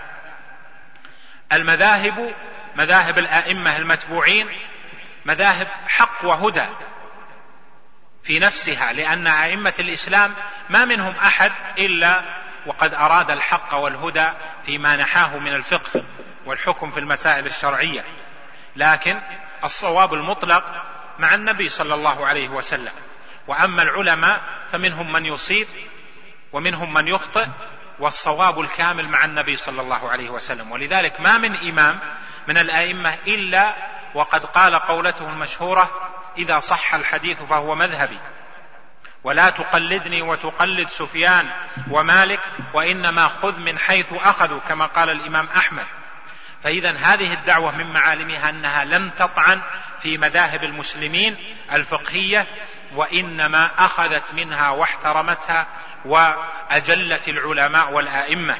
المذاهب مذاهب الآئمة المتبوعين مذاهب حق وهدى في نفسها، لأن أئمة الإسلام ما منهم أحد إلا وقد أراد الحق والهدى فيما نحاه من الفقه والحكم في المسائل الشرعية، لكن الصواب المطلق مع النبي صلى الله عليه وسلم. وأما العلماء فمنهم من يصيب ومنهم من يخطئ، والصواب الكامل مع النبي صلى الله عليه وسلم. ولذلك ما من إمام من الآئمة إلا وقد قال قولته المشهورة: إذا صح الحديث فهو مذهبي، ولا تقلدني وتقلد سفيان ومالك، وإنما خذ من حيث أخذوا، كما قال الإمام أحمد. فإذا هذه الدعوة من معالمها أنها لم تطعن في مذاهب المسلمين الفقهية، وإنما أخذت منها واحترمتها وأجلت العلماء والآئمة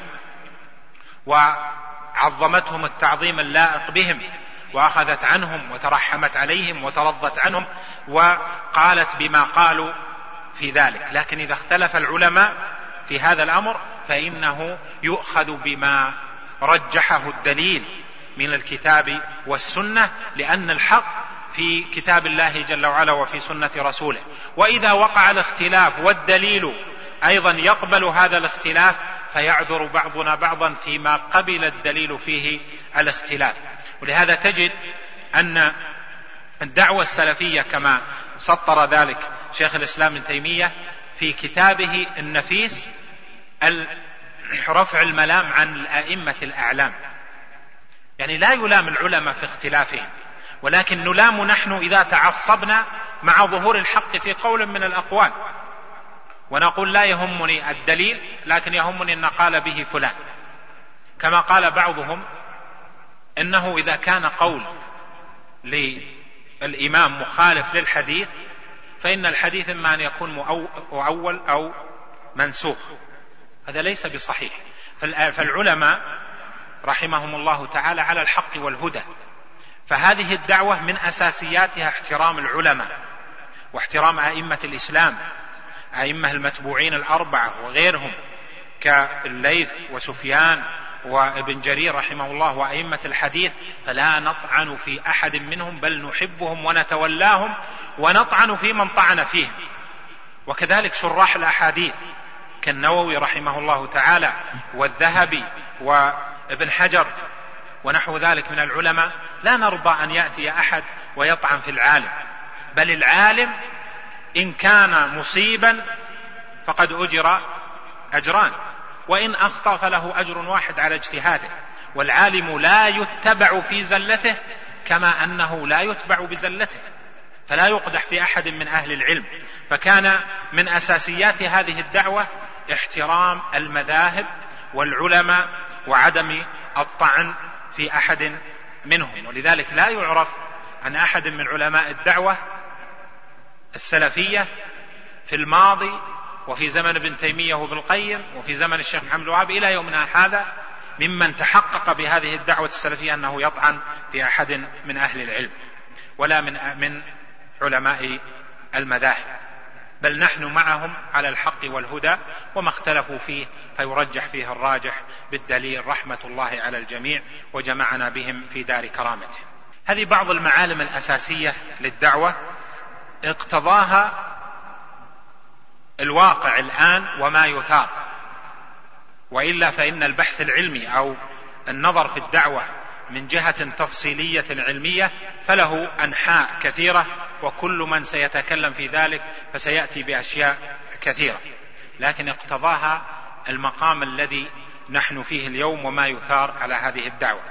وعظمتهم التعظيم اللائق بهم، وأخذت عنهم وترحمت عليهم وترضت عنهم وقالت بما قالوا في ذلك. لكن إذا اختلف العلماء في هذا الأمر فإنه يؤخذ بما رجحه الدليل من الكتاب والسنة، لأن الحق في كتاب الله جل وعلا وفي سنة رسوله. وإذا وقع الاختلاف والدليل أيضا يقبل هذا الاختلاف، فيعذر بعضنا بعضا فيما قبل الدليل فيه الاختلاف. ولهذا تجد أن الدعوة السلفية كما سطر ذلك شيخ الإسلام ابن تيمية في كتابه النفيس رفع الملام عن الأئمة الأعلام، يعني لا يلام العلماء في اختلافهم، ولكن نلام نحن إذا تعصبنا مع ظهور الحق في قول من الأقوال، ونقول لا يهمني الدليل لكن يهمني أن قال به فلان. كما قال بعضهم إنه إذا كان قول للإمام مخالف للحديث فإن الحديث إما أن يكون مؤول أو منسوخ، هذا ليس بصحيح. فالعلماء رحمهم الله تعالى على الحق والهدى، فهذه الدعوة من أساسياتها احترام العلماء واحترام أئمة الإسلام، أئمة المتبوعين الأربعة وغيرهم كالليث وسفيان وابن جرير رحمه الله وأئمة الحديث، فلا نطعن في أحد منهم بل نحبهم ونتولاهم ونطعن في من طعن فيهم. وكذلك شراح الأحاديث كالنووي رحمه الله تعالى والذهبي وابن حجر ونحو ذلك من العلماء، لا نرضى أن يأتي أحد ويطعن في العالم، بل العالم إن كان مصيبا فقد أجر أجران، وإن أخطأ فله أجر واحد على اجتهاده. والعالم لا يتبع في زلته كما أنه لا يتبع بزلته، فلا يقدح في أحد من أهل العلم. فكان من أساسيات هذه الدعوة احترام المذاهب والعلماء وعدم الطعن في أحد منهم. ولذلك لا يعرف عن أحد من علماء الدعوة السلفية في الماضي وفي زمن ابن تيمية وابن القيم وفي زمن الشيخ محمد الوهاب إلى يومنا هذا ممن تحقق بهذه الدعوة السلفية أنه يطعن في أحد من أهل العلم ولا من علماء المذاهب، بل نحن معهم على الحق والهدى، وما اختلفوا فيه فيرجح فيه الراجح بالدليل رحمة الله على الجميع وجمعنا بهم في دار كرامته. هذه بعض المعالم الأساسية للدعوة اقتضاها الواقع الآن وما يثار، وإلا فإن البحث العلمي أو النظر في الدعوة من جهة تفصيلية علمية فله أنحاء كثيرة، وكل من سيتكلم في ذلك فسيأتي بأشياء كثيرة، لكن اقتضاها المقام الذي نحن فيه اليوم وما يثار على هذه الدعوة.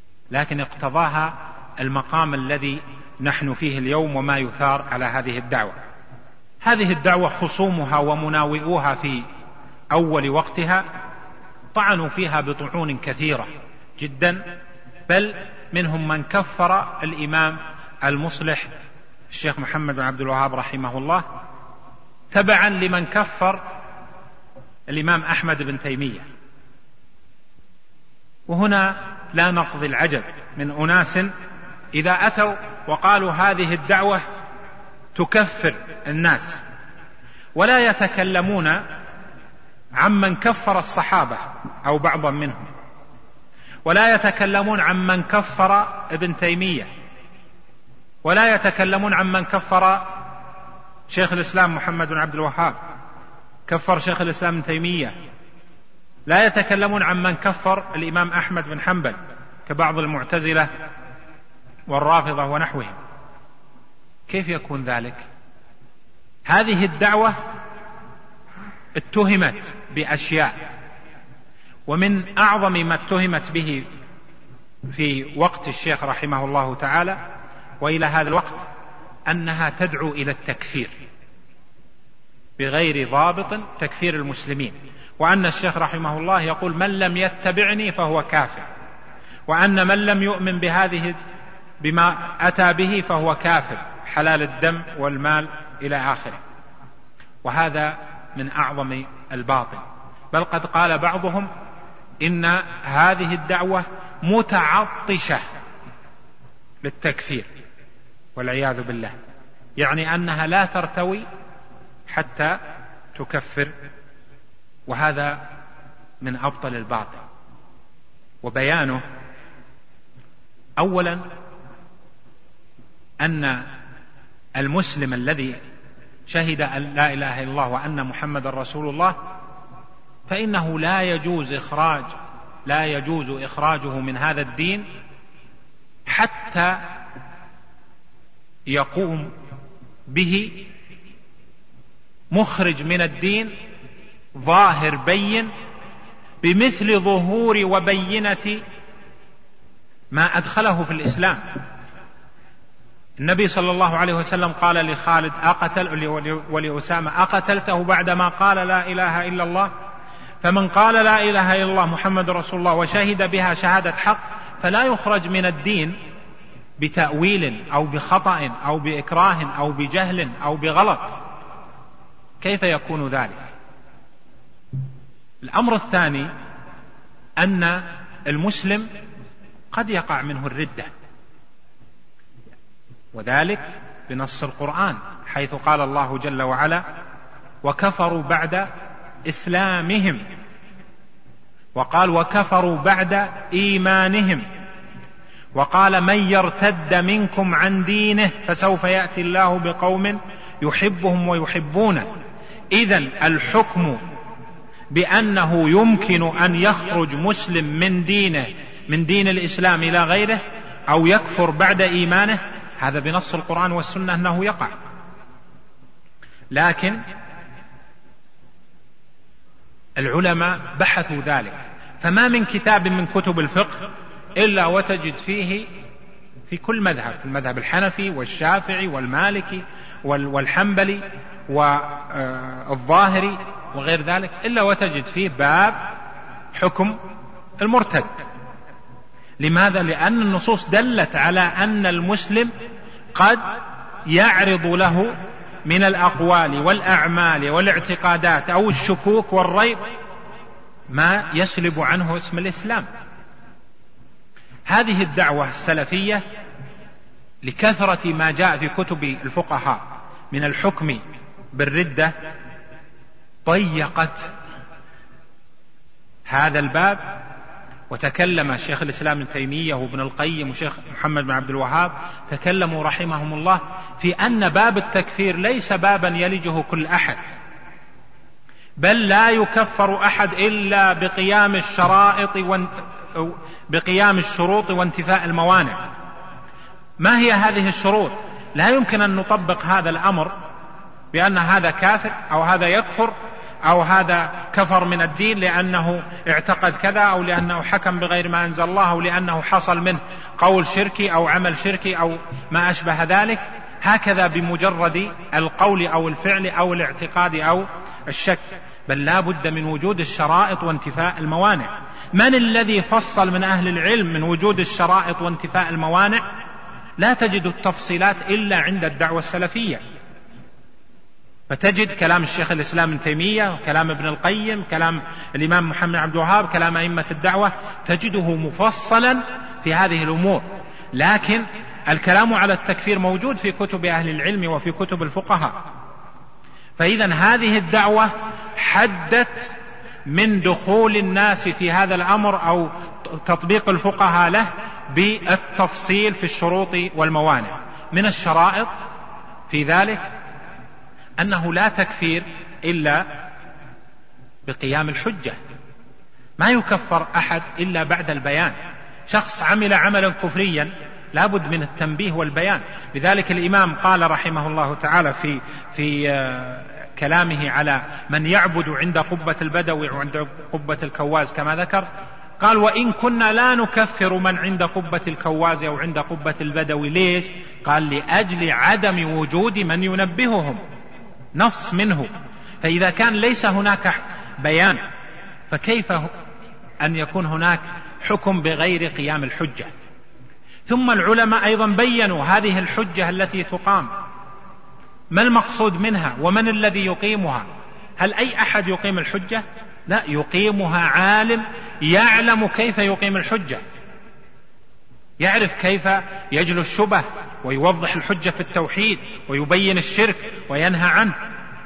هذه الدعوة خصومها ومناوئوها في أول وقتها طعنوا فيها بطعون كثيرة جدا، بل منهم من كفر الإمام المصلح الشيخ محمد بن عبد الوهاب رحمه الله تبعا لمن كفر الإمام أحمد بن تيمية. وهنا لا نقضي العجب من أناس إذا أتوا وقالوا هذه الدعوة تكفر الناس، ولا يتكلمون عمن كفر الصحابة أو بعضا منهم، ولا يتكلمون عمن كفر ابن تيمية، ولا يتكلمون عمن كفر شيخ الإسلام محمد بن عبد الوهاب، كفر شيخ الإسلام ابن تيمية، لا يتكلمون عمن كفر الإمام أحمد بن حنبل كبعض المعتزلة والرافضة ونحوهم. كيف يكون ذلك؟ هذه الدعوة اتهمت بأشياء، ومن أعظم ما اتهمت به في وقت الشيخ رحمه الله تعالى وإلى هذا الوقت أنها تدعو إلى التكفير بغير ضابط، تكفير المسلمين، وأن الشيخ رحمه الله يقول من لم يتبعني فهو كافر، وأن من لم يؤمن بما أتى به فهو كافر، حلال الدم والمال إلى آخره. وهذا من أعظم الباطل، بل قد قال بعضهم إن هذه الدعوة متعطشة للتكفير والعياذ بالله، يعني أنها لا ترتوي حتى تكفر، وهذا من أبطل الباطل. وبيانه أولا أن المسلم الذي شهد أن لا إله إلا الله وأن محمد رسول الله فإنه لا يجوز إخراجه من هذا الدين حتى يقوم به مخرج من الدين ظاهر بين بمثل ظهور وبينة ما أدخله في الإسلام. النبي صلى الله عليه وسلم قال لخالد ولأسامة أقتلته بعدما قال لا إله إلا الله؟ فمن قال لا إله إلا الله محمد رسول الله وشهد بها شهادة حق فلا يخرج من الدين بتأويل أو بخطأ أو بإكراه أو بجهل أو بغلط. كيف يكون ذلك؟ الأمر الثاني أن المسلم قد يقع منه الردة، وذلك بنص القرآن حيث قال الله جل وعلا وكفروا بعد إسلامهم وقال وكفروا بعد إيمانهم، وقال من يرتد منكم عن دينه فسوف يأتي الله بقوم يحبهم ويحبونه. إذن الحكم بأنه يمكن أن يخرج مسلم من دين الإسلام إلى غيره أو يكفر بعد إيمانه، هذا بنص القرآن والسنة أنه يقع. لكن العلماء بحثوا ذلك، فما من كتاب من كتب الفقه إلا وتجد فيه في كل مذهب، في المذهب الحنفي والشافعي والمالكي والحنبلي والظاهري وغير ذلك، إلا وتجد فيه باب حكم المرتد. لماذا؟ لأن النصوص دلت على أن المسلم قد يعرض له من الأقوال والأعمال والاعتقادات أو الشكوك والريب ما يسلب عنه اسم الإسلام. هذه الدعوة السلفية لكثرة ما جاء في كتب الفقهاء من الحكم بالردة ضيقت هذا الباب، وتكلم الشيخ الإسلام ابن تيمية وابن القيم وشيخ محمد بن عبد الوهاب تكلموا رحمهم الله في أن باب التكفير ليس بابا يلجه كل أحد، بل لا يكفر أحد إلا بقيام الشروط وانتفاء الموانع. ما هي هذه الشروط؟ لا يمكن أن نطبق هذا الأمر بأن هذا كافر أو هذا يكفر أو هذا كفر من الدين لأنه اعتقد كذا أو لأنه حكم بغير ما أنزل الله أو لأنه حصل منه قول شركي أو عمل شركي أو ما أشبه ذلك، هكذا بمجرد القول أو الفعل أو الاعتقاد أو الشك، بل لا بد من وجود الشرائط وانتفاء الموانع. من الذي فصل من أهل العلم من وجود الشرائط وانتفاء الموانع؟ لا تجد التفصيلات إلا عند الدعوة السلفية، فتجد كلام الشيخ الإسلام ابن تيمية، كلام ابن القيم، كلام الإمام محمد بن عبد الوهاب، كلام أئمة الدعوة، تجده مفصلا في هذه الأمور. لكن الكلام على التكفير موجود في كتب أهل العلم وفي كتب الفقهاء. فإذا هذه الدعوة حدت من دخول الناس في هذا الأمر أو تطبيق الفقهاء له بالتفصيل في الشروط والموانع. من الشرائط في ذلك أنه لا تكفير إلا بقيام الحجة، ما يكفر أحد إلا بعد البيان. شخص عمل عملا كفريا لابد من التنبيه والبيان. لذلك الإمام قال رحمه الله تعالى في كلامه على من يعبد عند قبة البدوي وعند قبة الكواز كما ذكر، قال وإن كنا لا نكفر من عند قبة الكواز أو عند قبة البدوي. ليش؟ قال لأجل عدم وجود من ينبههم، نص منه. فإذا كان ليس هناك بيان فكيف أن يكون هناك حكم بغير قيام الحجة؟ ثم العلماء أيضا بيّنوا هذه الحجة التي تقام ما المقصود منها ومن الذي يقيمها. هل أي أحد يقيم الحجة؟ لا، يقيمها عالم يعلم كيف يقيم الحجة، يعرف كيف يجلو الشبه ويوضح الحجة في التوحيد ويبين الشرك وينهى عنه.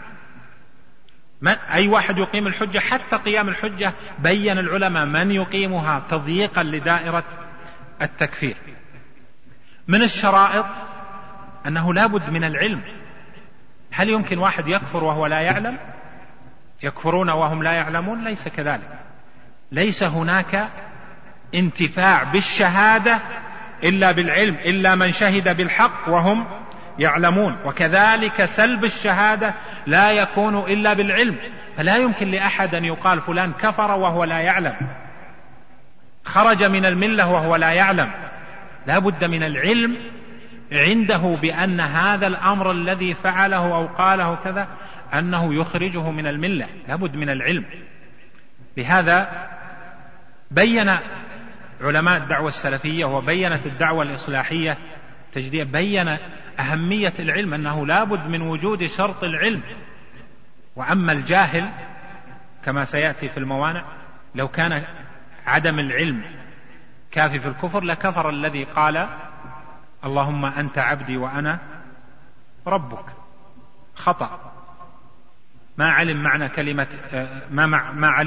أي واحد يقيم الحجة؟ حتى قيام الحجة بين العلماء من يقيمها تضييقا لدائرة التكفير. من الشرائط أنه لا بد من العلم. هل يمكن واحد يكفر وهو لا يعلم؟ يكفرون وهم لا يعلمون؟ ليس كذلك. ليس هناك انتفاع بالشهادة إلا بالعلم، إلا من شهد بالحق وهم يعلمون. وكذلك سلب الشهادة لا يكون إلا بالعلم. فلا يمكن لأحد أن يقال فلان كفر وهو لا يعلم، خرج من الملة وهو لا يعلم. لا بد من العلم عنده بأن هذا الأمر الذي فعله أو قاله كذا أنه يخرجه من الملة، لا بد من العلم. لهذا بين علماء الدعوة السلفية وبينت الدعوة الإصلاحية تجديد بين أهمية العلم، أنه لا بد من وجود شرط العلم. وأما الجاهل كما سيأتي في الموانع، لو كان عدم العلم كافي في الكفر لكفر الذي قال اللهم أنت عبدي وأنا ربك. خطأ، ما علم معنى كلمة ما علم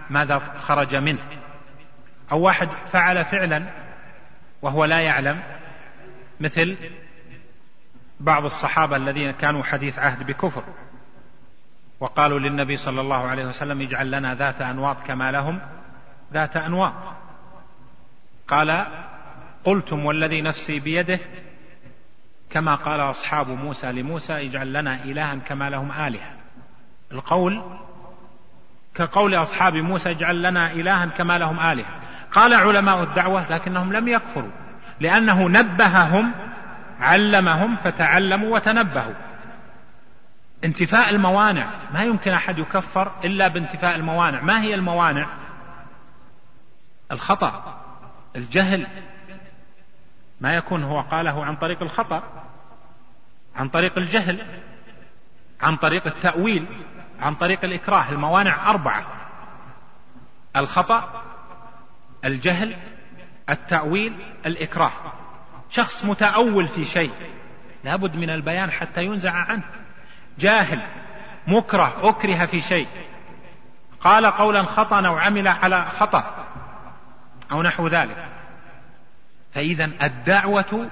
ماذا خرج منه، أو واحد فعل فعلا وهو لا يعلم، مثل بعض الصحابة الذين كانوا حديث عهد بكفر وقالوا للنبي صلى الله عليه وسلم اجعل لنا ذات أنواط كما لهم ذات أنواط، قال قلتم والذي نفسي بيده كما قال أصحاب موسى لموسى اجعل لنا إلها كما لهم آلهة، القول كقول أصحاب موسى اجعل لنا إلها كما لهم آلهة. قال علماء الدعوة لكنهم لم يكفروا، لأنه نبههم علمهم فتعلموا وتنبهوا. انتفاء الموانع، ما يمكن أحد يكفر إلا بانتفاء الموانع. ما هي الموانع؟ الخطأ، الجهل، ما يكون هو قاله عن طريق الخطأ، عن طريق الجهل، عن طريق التأويل، عن طريق الإكراه. الموانع 4: الخطأ، الجهل، التأويل، الإكراه. شخص متأول في شيء لابد من البيان حتى ينزع عنه. جاهل مكره أكره في شيء، قال قولا خطأ أو عمل على خطأ أو نحو ذلك. فإذا الدعوة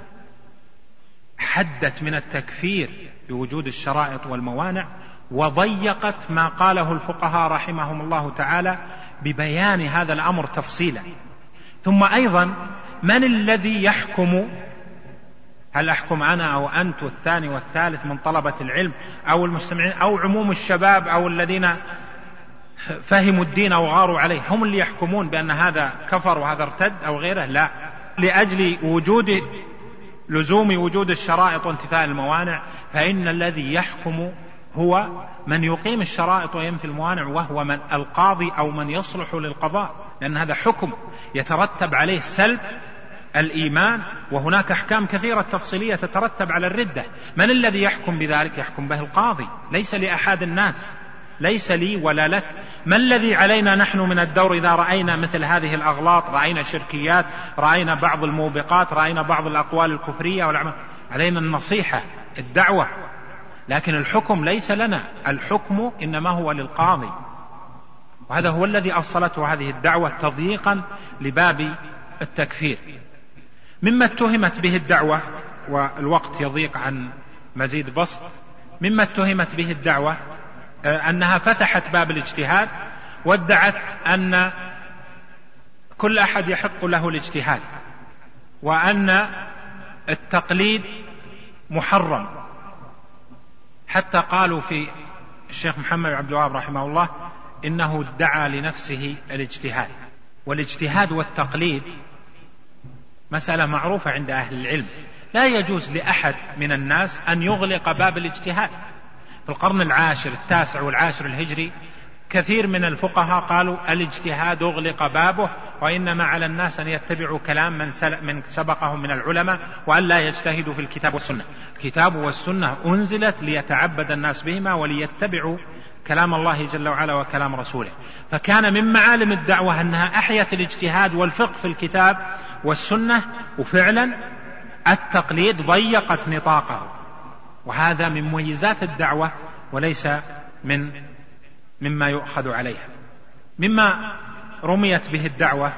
حدت من التكفير بوجود الشرائط والموانع، وضيقت ما قاله الفقهاء رحمهم الله تعالى ببيان هذا الأمر تفصيلا. ثم أيضا من الذي يحكم؟ هل أحكم أنا أو أنت والثاني والثالث من طلبة العلم أو المستمعين أو عموم الشباب أو الذين فهموا الدين أو غاروا عليه؟ هم اللي يحكمون بأن هذا كفر وهذا ارتد أو غيره؟ لا، لأجل لزوم وجود الشرائط وانتفاء الموانع، فإن الذي يحكم هو من يقيم الشرائط وينفي الموانع، وهو من القاضي أو من يصلح للقضاء، لأن هذا حكم يترتب عليه سلب الإيمان، وهناك أحكام كثيرة تفصيلية تترتب على الردة. من الذي يحكم بذلك؟ يحكم به القاضي، ليس لأحد الناس، ليس لي ولا لك. ما الذي علينا نحن من الدور إذا رأينا مثل هذه الأغلاط، رأينا شركيات، رأينا بعض الموبقات، رأينا بعض الأقوال الكفرية والعمل؟ علينا النصيحة، الدعوة، لكن الحكم ليس لنا، الحكم إنما هو للقاضي. وهذا هو الذي أصلته هذه الدعوة تضييقا لباب التكفير. مما اتهمت به الدعوة، والوقت يضيق عن مزيد بسط، مما اتهمت به الدعوة أنها فتحت باب الاجتهاد، وادعت أن كل أحد يحق له الاجتهاد، وأن التقليد محرم. حتى قالوا في الشيخ محمد عبد الوهاب رحمه الله إنه ادعى لنفسه الاجتهاد. والاجتهاد والتقليد مسألة معروفة عند أهل العلم، لا يجوز لأحد من الناس أن يغلق باب الاجتهاد. في القرن العاشر التاسع والعاشر الهجري كثير من الفقهاء قالوا الاجتهاد أغلق بابه، وإنما على الناس أن يتبعوا كلام من سبقهم من العلماء، وأن لا يجتهدوا في الكتاب والسنة. الكتاب والسنة أنزلت ليتعبد الناس بهما وليتبعوا كلام الله جل وعلا وكلام رسوله. فكان من معالم الدعوة أنها أحيت الاجتهاد والفقه في الكتاب والسنة، وفعلا التقليد ضيقت نطاقه، وهذا من مميزات الدعوة وليس مما يؤخذ عليها. مما رميت به الدعوة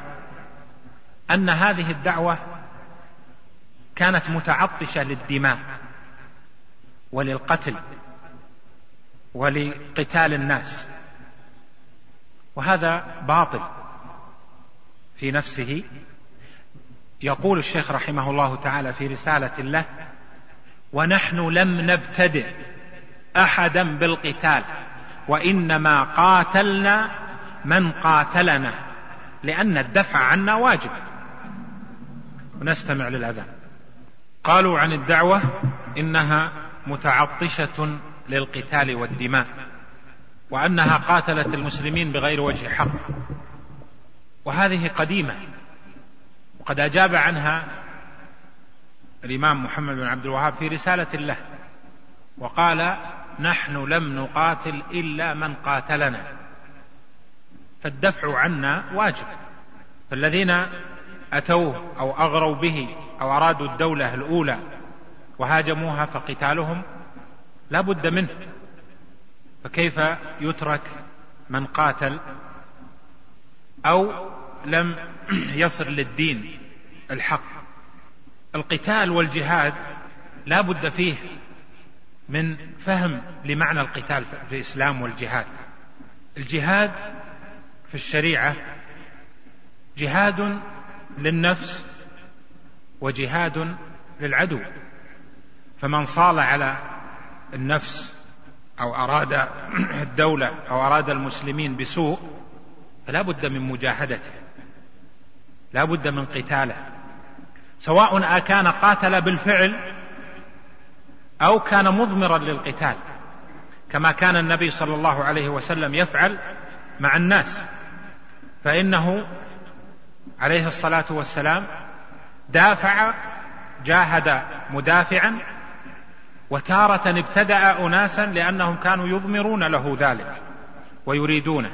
أن هذه الدعوة كانت متعطشة للدماء وللقتل ولقتال الناس، وهذا باطل في نفسه. يقول الشيخ رحمه الله تعالى في رسالة له: ونحن لم نبتدئ أحدا بالقتال، وإنما قاتلنا من قاتلنا، لأن الدفع عنا واجب. ونستمع للأذان. قالوا عن الدعوة إنها متعطشة للقتال والدماء، وأنها قاتلت المسلمين بغير وجه حق، وهذه قديمة، وقد أجاب عنها الإمام محمد بن عبد الوهاب في رسالة له وقال: نحن لم نقاتل إلا من قاتلنا، فالدفع عنا واجب. فالذين أتوه أو أغروا به أو أرادوا الدولة الأولى وهاجموها فقتالهم لا بد منه، فكيف يترك من قاتل أو لم يصل للدين الحق. القتال والجهاد لا بد فيه من فهم لمعنى القتال في الإسلام والجهاد. الجهاد في الشريعة جهاد للنفس وجهاد للعدو، فمن صال على النفس أو أراد الدولة أو أراد المسلمين بسوء فلا بد من مجاهدته، لا بد من قتاله، سواء أكان قاتل بالفعل أو كان مضمرا للقتال، كما كان النبي صلى الله عليه وسلم يفعل مع الناس، فإنه عليه الصلاة والسلام دافع، جاهد مدافعا، وتارة ابتدأ أناسا لأنهم كانوا يضمرون له ذلك ويريدونه.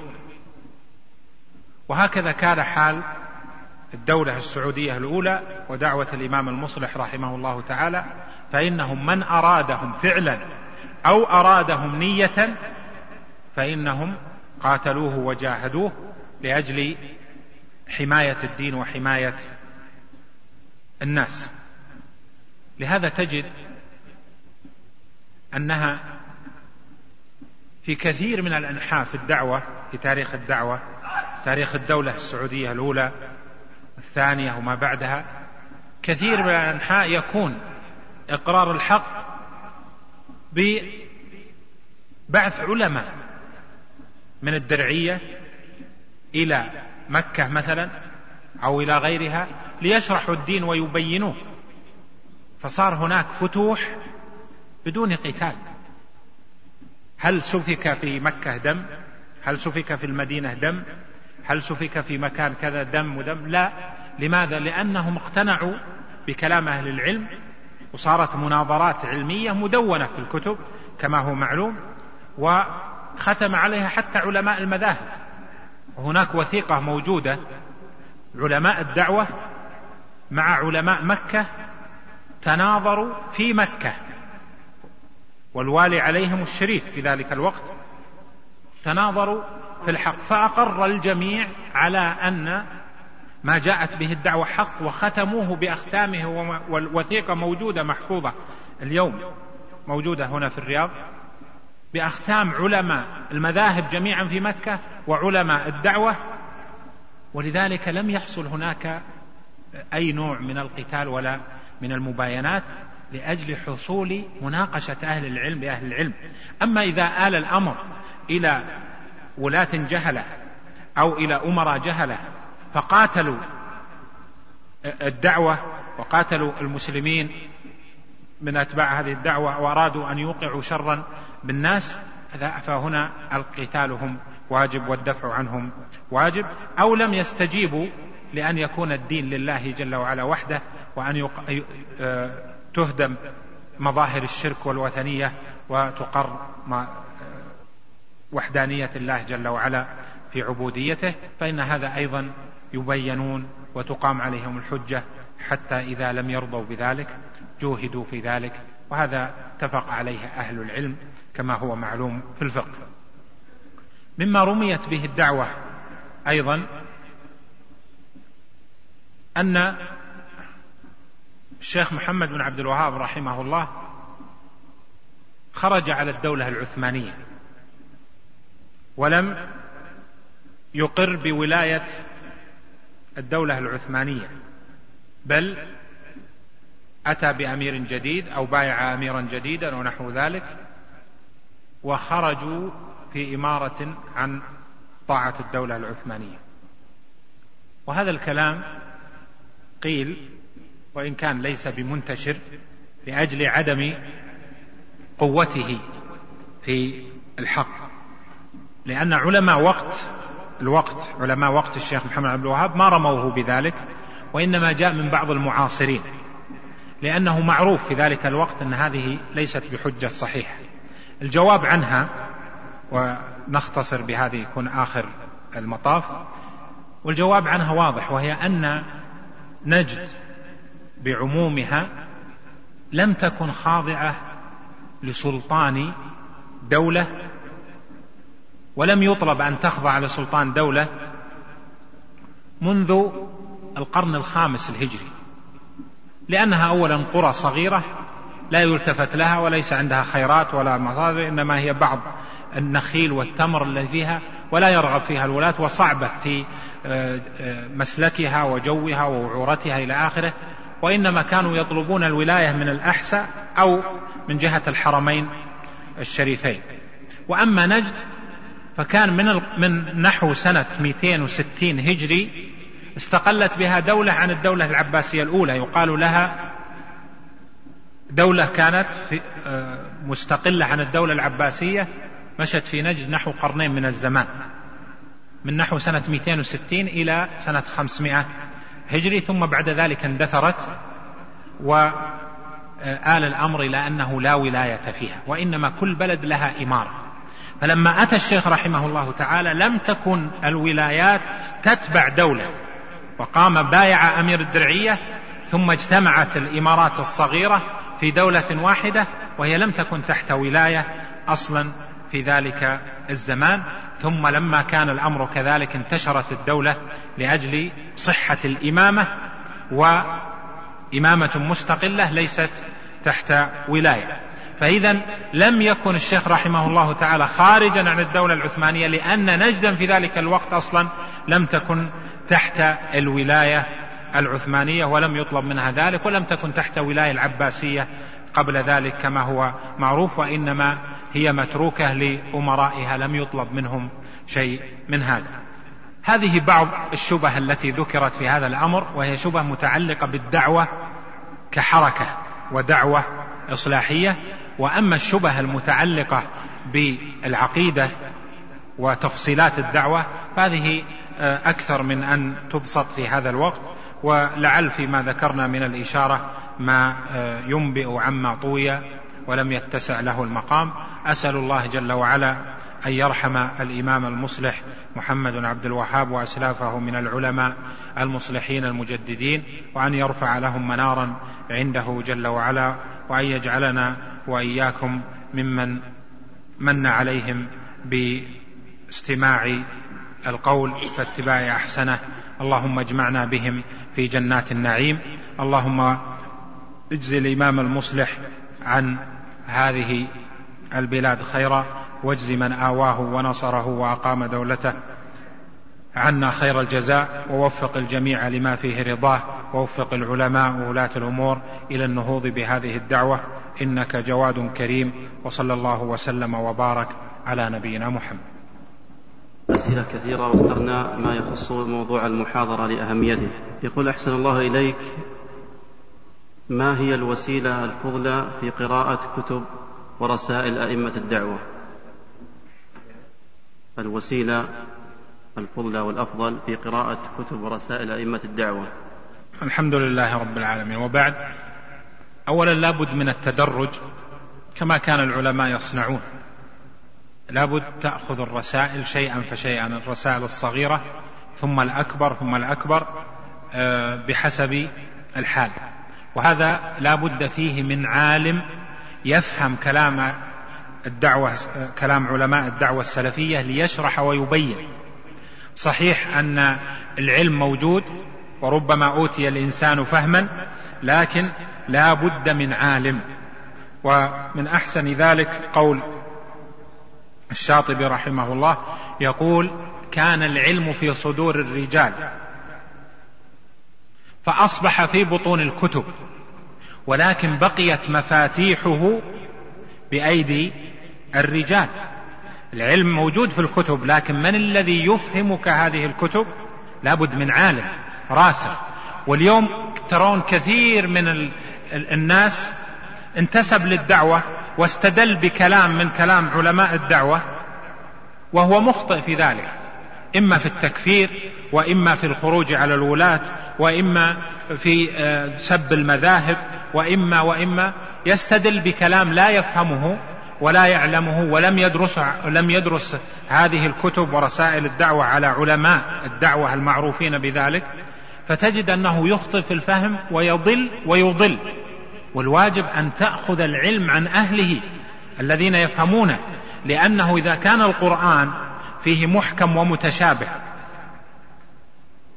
وهكذا كان حال الدولة السعودية الأولى ودعوة الإمام المصلح رحمه الله تعالى، فإنهم من أرادهم فعلا أو أرادهم نية فإنهم قاتلوه وجاهدوه لأجل حماية الدين وحماية الناس. لهذا تجد أنها في كثير من الأنحاء في الدعوة، في تاريخ الدعوة، تاريخ الدولة السعودية الأولى الثانية وما بعدها، كثير من الأنحاء يكون إقرار الحق ببعث علماء من الدرعية إلى مكة مثلا أو إلى غيرها ليشرحوا الدين ويبينوه، فصار هناك فتوح بدون قتال. هل سفك في مكة دم؟ هل سفك في المدينة دم؟ هل سفك في مكان كذا دم ودم؟ لا. لماذا؟ لأنهم اقتنعوا بكلام أهل العلم، وصارت مناظرات علمية مدونة في الكتب كما هو معلوم، وختم عليها حتى علماء المذاهب. وهناك وثيقة موجودة علماء الدعوة مع علماء مكة تناظروا في مكة، والوالي عليهم الشريف في ذلك الوقت، تناظروا في الحق، فأقر الجميع على أن ما جاءت به الدعوة حق، وختموه بأختامه، والوثيقة موجودة محفوظة اليوم، موجودة هنا في الرياض بأختام علماء المذاهب جميعا في مكة وعلماء الدعوة. ولذلك لم يحصل هناك أي نوع من القتال ولا من المباينات لأجل حصول مناقشة أهل العلم بأهل العلم. أما إذا آل الأمر إلى ولاة جهلة أو إلى أمراء جهلة فقاتلوا الدعوة وقاتلوا المسلمين من أتباع هذه الدعوة وأرادوا أن يوقعوا شرا بالناس، فهنا القتال هم واجب والدفع عنهم واجب، أو لم يستجيبوا لأن يكون الدين لله جل وعلا وحده، وأن تهدم مظاهر الشرك والوثنية وتقر وحدانية الله جل وعلا في عبوديته، فإن هذا أيضا يبينون وتقام عليهم الحجة، حتى إذا لم يرضوا بذلك جوهدوا في ذلك. وهذا اتفق عليه أهل العلم كما هو معلوم في الفقه. مما رميت به الدعوة أيضا أن الشيخ محمد بن عبد الوهاب رحمه الله خرج على الدولة العثمانية ولم يقر بولاية الدولة العثمانية، بل أتى بأمير جديد أو بايع أميرا جديدا ونحو ذلك، وخرجوا في إمارة عن طاعة الدولة العثمانية. وهذا الكلام قيل وإن كان ليس بمنتشر لأجل عدم قوته في الحق، لأن علماء وقت الشيخ محمد عبد الوهاب ما رموه بذلك، وإنما جاء من بعض المعاصرين، لأنه معروف في ذلك الوقت أن هذه ليست بحجة صحيحة. الجواب عنها، ونختصر بهذه يكون آخر المطاف، والجواب عنها واضح، وهي أن نجد بعمومها لم تكن خاضعة لسلطان دولة، ولم يطلب أن تخضع لسلطان دولة منذ القرن الخامس الهجري، لأنها أولا قرى صغيرة لا يلتفت لها وليس عندها خيرات ولا مصادر، إنما هي بعض النخيل والتمر الذي فيها، ولا يرغب فيها الولاة، وصعبة في مسلكها وجوها ووعورتها إلى آخره، وإنما كانوا يطلبون الولاية من الأحساء أو من جهة الحرمين الشريفين. وأما نجد فكان من نحو سنة 260 هجري استقلت بها دولة عن الدولة العباسية الأولى، يقال لها دولة كانت مستقلة عن الدولة العباسية، مشت في نجد نحو قرنين من الزمان، من نحو سنة 260 إلى سنة 500 هجري، ثم بعد ذلك اندثرت وآل الأمر إلى أنه لا ولاية فيها، وإنما كل بلد لها إمارة. فلما أتى الشيخ رحمه الله تعالى لم تكن الولايات تتبع دولة، وقام بايع أمير الدرعية، ثم اجتمعت الإمارات الصغيرة في دولة واحدة، وهي لم تكن تحت ولاية أصلا في ذلك الزمان. ثم لما كان الأمر كذلك انتشرت الدولة لأجل صحة الإمامة، وإمامة مستقلة ليست تحت ولاية. فإذا لم يكن الشيخ رحمه الله تعالى خارجا عن الدولة العثمانية، لأن نجدا في ذلك الوقت أصلا لم تكن تحت الولاية العثمانية، ولم يطلب منها ذلك، ولم تكن تحت ولاية العباسية قبل ذلك كما هو معروف، وإنما هي متروكة لأمرائها، لم يطلب منهم شيء من هذا. هذه بعض الشبه التي ذكرت في هذا الأمر، وهي شبه متعلقة بالدعوة كحركة ودعوة إصلاحية. وأما الشبه المتعلقة بالعقيدة وتفصيلات الدعوة فهذه أكثر من أن تبسط في هذا الوقت، ولعل فيما ذكرنا من الإشارة ما ينبئ عما طوي ولم يتسع له المقام. أسأل الله جل وعلا أن يرحم الإمام المصلح محمد بن عبد الوهاب وأسلافه من العلماء المصلحين المجددين، وأن يرفع لهم منارا عنده جل وعلا، وأن يجعلنا وإياكم ممن من عليهم باستماع القول فاتباع أحسنه. اللهم اجمعنا بهم في جنات النعيم. اللهم اجزي الإمام المصلح عن هذه البلاد خيرا، واجزي من آواه ونصره وأقام دولته عنا خير الجزاء، ووفق الجميع لما فيه رضاه، ووفق العلماء وولاة الأمور إلى النهوض بهذه الدعوة، إنك جواد كريم. وصلى الله وسلم وبارك على نبينا محمد. أسئلة كثيرة، واخترنا ما يخص موضوع المحاضرة لأهميته. يقول: أحسن الله إليك، ما هي الوسيلة الفضلى في قراءة كتب ورسائل أئمة الدعوة؟ الوسيلة الفضلى والأفضل في قراءة كتب ورسائل أئمة الدعوة. الحمد لله رب العالمين. وبعد، أولا لابد من التدرج كما كان العلماء يصنعون، لابد تأخذ الرسائل شيئا فشيئا، الرسائل الصغيرة ثم الأكبر ثم الأكبر بحسب الحال. وهذا لابد فيه من عالم يفهم كلام الدعوة، كلام علماء الدعوة السلفية ليشرح ويبين. صحيح أن العلم موجود وربما أوتي الإنسان فهما، لكن لا بد من عالم. ومن أحسن ذلك قول الشاطبي رحمه الله، يقول: كان العلم في صدور الرجال فأصبح في بطون الكتب، ولكن بقيت مفاتيحه بأيدي الرجال. العلم موجود في الكتب، لكن من الذي يفهمك هذه الكتب؟ لابد من عالم راسخ. واليوم ترون كثير من الناس انتسب للدعوة واستدل بكلام من كلام علماء الدعوة وهو مخطئ في ذلك، إما في التكفير، وإما في الخروج على الولاة، وإما في سب المذاهب، وإما يستدل بكلام لا يفهمه ولا يعلمه، ولم يدرس هذه الكتب ورسائل الدعوة على علماء الدعوة المعروفين بذلك، فتجد أنه يخطئ في الفهم ويضل. والواجب أن تأخذ العلم عن أهله الذين يفهمونه، لأنه إذا كان القرآن فيه محكم ومتشابه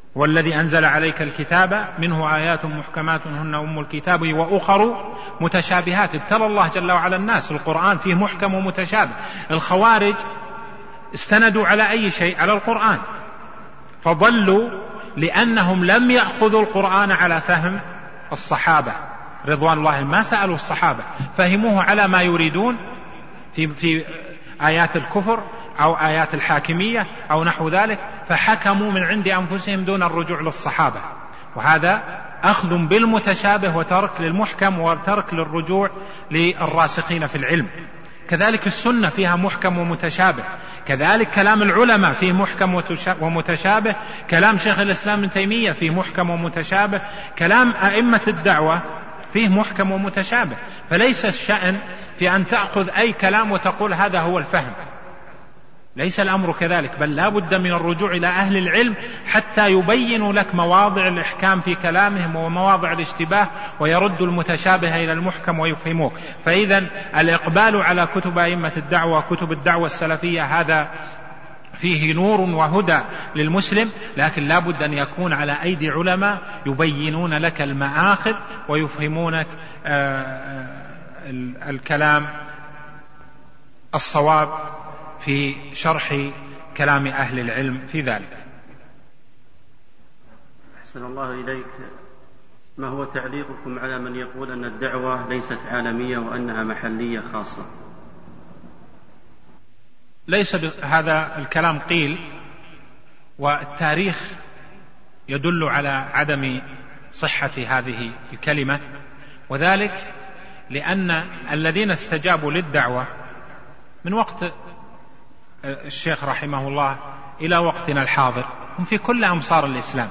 والذي أنزل عليك الكتاب منه آيات محكمات هن أم الكتاب وأخر متشابهات. ابتلى الله جل وعلا الناس، القرآن فيه محكم ومتشابه. الخوارج استندوا على أي شيء؟ على القرآن، فضلوا لأنهم لم يأخذوا القرآن على فهم الصحابة رضوان الله، ما سألوا الصحابة، فهموه على ما يريدون في آيات الكفر أو آيات الحاكمية أو نحو ذلك، فحكموا من عند أنفسهم دون الرجوع للصحابة. وهذا أخذ بالمتشابه وترك للمحكم وترك للرجوع للراسخين في العلم. كذلك السنة فيها محكم ومتشابه، كذلك كلام العلماء فيه محكم ومتشابه، كلام شيخ الإسلام ابن تيمية فيه محكم ومتشابه، كلام أئمة الدعوة فيه محكم ومتشابه. فليس الشأن في أن تأخذ أي كلام وتقول هذا هو الفهم، ليس الأمر كذلك، بل لا بد من الرجوع إلى أهل العلم حتى يبينوا لك مواضع الإحكام في كلامهم ومواضع الاشتباه، ويرد المتشابه إلى المحكم ويفهموه. فإذا الإقبال على كتب أئمة الدعوة، كتب الدعوة السلفية، هذا فيه نور وهدى للمسلم، لكن لا بد أن يكون على أيدي علماء يبينون لك المآخذ ويفهمونك الكلام الصواب في شرح كلام أهل العلم في ذلك. أحسن الله إليك، ما هو تعليقكم على من يقول أن الدعوة ليست عالمية وأنها محلية خاصة؟ ليس هذا الكلام قيل، والتاريخ يدل على عدم صحة هذه الكلمة، وذلك لأن الذين استجابوا للدعوة من وقت الشيخ رحمه الله إلى وقتنا الحاضر هم في كل أمصار الإسلام.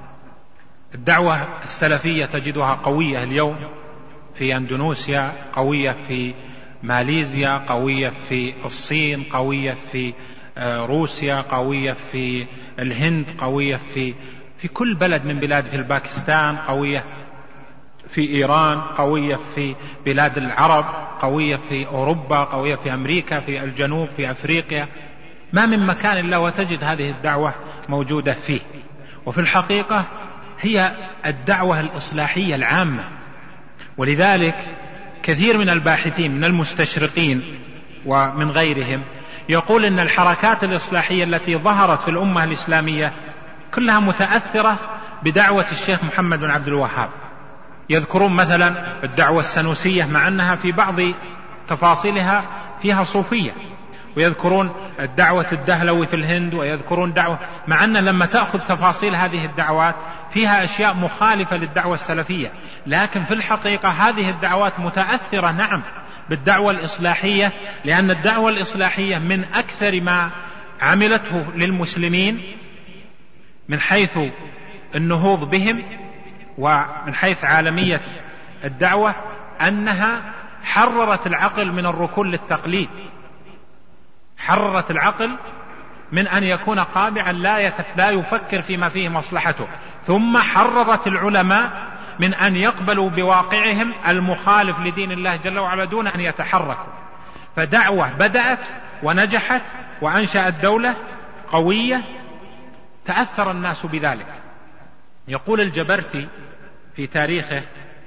الدعوة السلفية تجدها قوية اليوم في أندونيسيا، قوية في ماليزيا، قوية في الصين، قوية في روسيا، قوية في الهند، قوية في كل بلد من بلاد، في الباكستان، قوية في إيران، قوية في بلاد العرب، قوية في أوروبا، قوية في أمريكا، في الجنوب، في أفريقيا، ما من مكان إلا وتجد هذه الدعوة موجودة فيه. وفي الحقيقة هي الدعوة الإصلاحية العامة، ولذلك كثير من الباحثين من المستشرقين ومن غيرهم يقول إن الحركات الإصلاحية التي ظهرت في الأمة الإسلامية كلها متأثرة بدعوة الشيخ محمد بن عبد الوهاب. يذكرون مثلا الدعوة السنوسية مع أنها في بعض تفاصيلها فيها صوفية، ويذكرون الدعوة الدهلوي في الهند، ويذكرون دعوة، مع أن لما تأخذ تفاصيل هذه الدعوات فيها أشياء مخالفة للدعوة السلفية، لكن في الحقيقة هذه الدعوات متأثرة نعم بالدعوة الإصلاحية، لأن الدعوة الإصلاحية من أكثر ما عملته للمسلمين من حيث النهوض بهم ومن حيث عالمية الدعوة أنها حررت العقل من الركون للتقليد، حررت العقل من أن يكون قابعا لا يفكر فيما فيه مصلحته، ثم حررت العلماء من أن يقبلوا بواقعهم المخالف لدين الله جل وعلا دون أن يتحركوا. فدعوة بدأت ونجحت وأنشأت دولة قوية تأثر الناس بذلك. يقول الجبرتي في تاريخه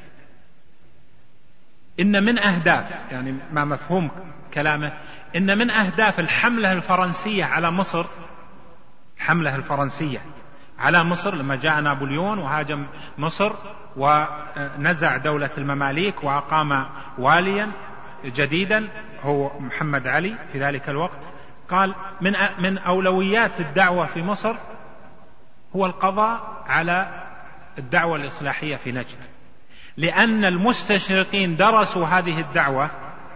إن من أهداف، يعني ما مفهوم كلامه، إن من أهداف الحملة الفرنسية على مصر، الحملة الفرنسية على مصر لما جاء نابليون وهاجم مصر ونزع دولة المماليك وأقام واليا جديدا هو محمد علي في ذلك الوقت، قال من أولويات الدعوة في مصر هو القضاء على الدعوة الإصلاحية في نجد، لأن المستشرقين درسوا هذه الدعوة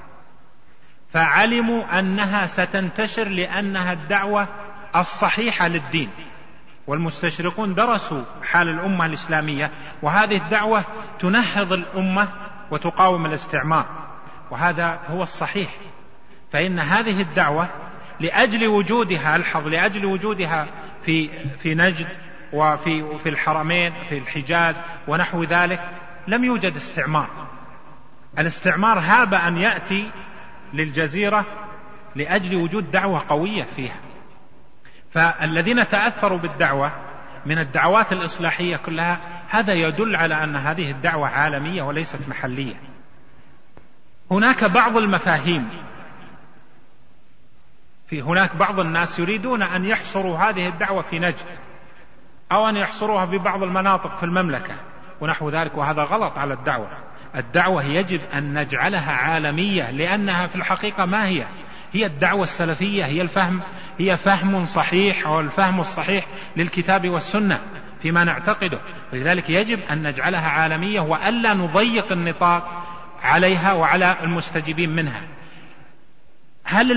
فعلموا أنها ستنتشر لأنها الدعوة الصحيحة للدين، والمستشرقون درسوا حال الأمة الإسلامية، وهذه الدعوة تنهض الأمة وتقاوم الاستعمار، وهذا هو الصحيح. فإن هذه الدعوة لأجل وجودها، الحظ لأجل وجودها في نجد وفي الحرمين في الحجاز ونحو ذلك لم يوجد استعمار. الاستعمار هاب أن يأتي للجزيرة لأجل وجود دعوة قوية فيها. فالذين تأثروا بالدعوة من الدعوات الإصلاحية كلها، هذا يدل على أن هذه الدعوة عالمية وليست محلية. هناك بعض المفاهيم، هناك بعض الناس يريدون أن يحصروا هذه الدعوة في نجد أو أن يحصروها في بعض المناطق في المملكة ونحو ذلك، وهذا غلط على الدعوة. الدعوة يجب أن نجعلها عالمية، لأنها في الحقيقة ما هي الدعوة السلفية، هي فهم صحيح أو الفهم الصحيح للكتاب والسنة فيما نعتقده. ولذلك يجب أن نجعلها عالمية وألا نضيق النطاق عليها وعلى المستجيبين منها. هل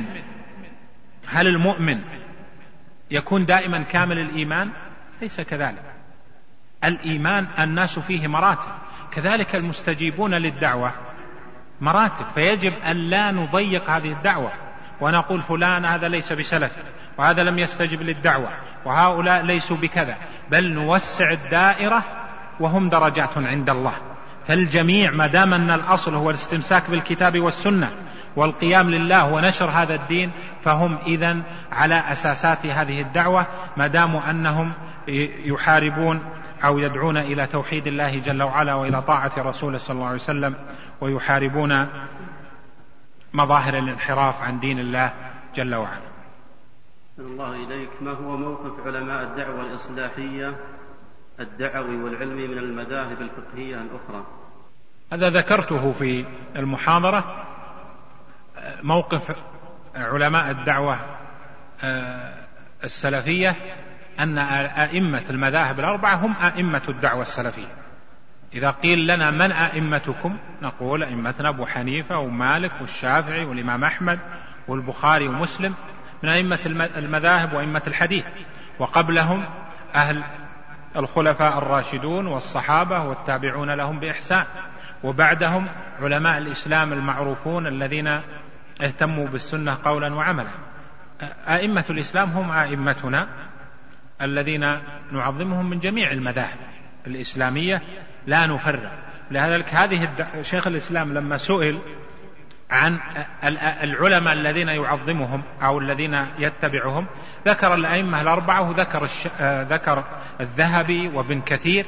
المؤمن يكون دائما كامل الإيمان؟ ليس كذلك. الإيمان الناس فيه مراتب، كذلك المستجيبون للدعوة مراتب، فيجب أن لا نضيق هذه الدعوة ونقول فلان هذا ليس بسلفي وهذا لم يستجب للدعوة وهؤلاء ليسوا بكذا، بل نوسع الدائرة وهم درجات عند الله. فالجميع ما دام أن الأصل هو الاستمساك بالكتاب والسنة والقيام لله ونشر هذا الدين، فهم إذن على أساسات هذه الدعوة، ما داموا أنهم يحاربون أو يدعون إلى توحيد الله جل وعلا وإلى طاعة رسوله صلى الله عليه وسلم، ويحاربون مظاهر الانحراف عن دين الله جل وعلا. الله إليك، ما هو موقف علماء الدعوة الإصلاحية الدعوي والعلمي من المذاهب الفقهية الأخرى؟ هذا ذكرته في المحاضرة. موقف علماء الدعوة السلفية أن أئمة المذاهب الأربعة هم أئمة الدعوة السلفية. إذا قيل لنا من أئمتكم نقول أئمتنا أبو حنيفة ومالك والشافعي والإمام أحمد والبخاري ومسلم من أئمة المذاهب وأئمة الحديث، وقبلهم أهل الخلفاء الراشدون والصحابة والتابعون لهم بإحسان، وبعدهم علماء الإسلام المعروفون الذين اهتموا بالسنة قولا وعملا. أئمة الإسلام هم أئمتنا الذين نعظمهم من جميع المذاهب الإسلامية لا نفرق. لذلك شيخ الإسلام لما سئل عن العلماء الذين يعظمهم أو الذين يتبعهم ذكر الأئمة الأربعة، وذكر الذهبي وابن كثير،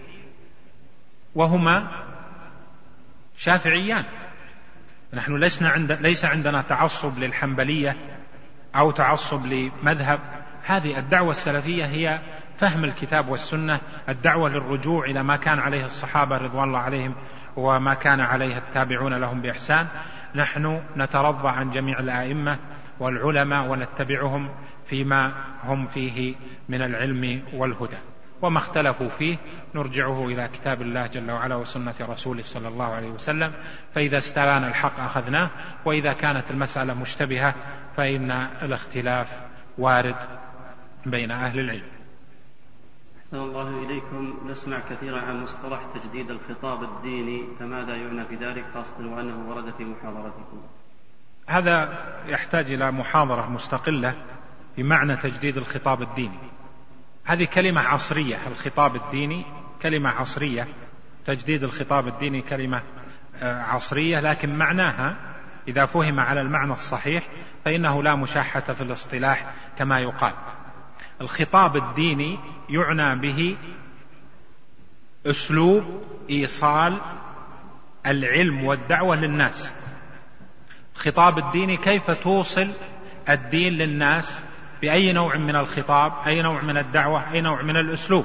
وهما شافعيان. نحن ليس عندنا تعصب للحنبلية أو تعصب لمذهب. هذه الدعوة السلفية هي فهم الكتاب والسنة، الدعوة للرجوع إلى ما كان عليه الصحابة رضوان الله عليهم وما كان عليه التابعون لهم بإحسان. نحن نترضى عن جميع الأئمة والعلماء ونتبعهم فيما هم فيه من العلم والهدى، وما اختلفوا فيه نرجعه إلى كتاب الله جل وعلا وسنة رسوله صلى الله عليه وسلم. فإذا استبان الحق أخذناه، وإذا كانت المسألة مشتبهة فإن الاختلاف وارد بين أهل العلم. أحسن الله إليكم، نسمع كثيرا عن مصطلح تجديد الخطاب الديني، فماذا يعنى بذلك، خاصة وأنه ورد في محاضرتكم؟ هذا يحتاج إلى محاضرة مستقلة بمعنى تجديد الخطاب الديني. هذه كلمة عصرية، الخطاب الديني كلمة عصرية، تجديد الخطاب الديني كلمة عصرية، لكن معناها إذا فهم على المعنى الصحيح فإنه لا مشاحة في الاصطلاح كما يقال. الخطاب الديني يعنى به أسلوب إيصال العلم والدعوة للناس. الخطاب الديني كيف توصل الدين للناس بأي نوع من الخطاب، أي نوع من الدعوة، أي نوع من الأسلوب.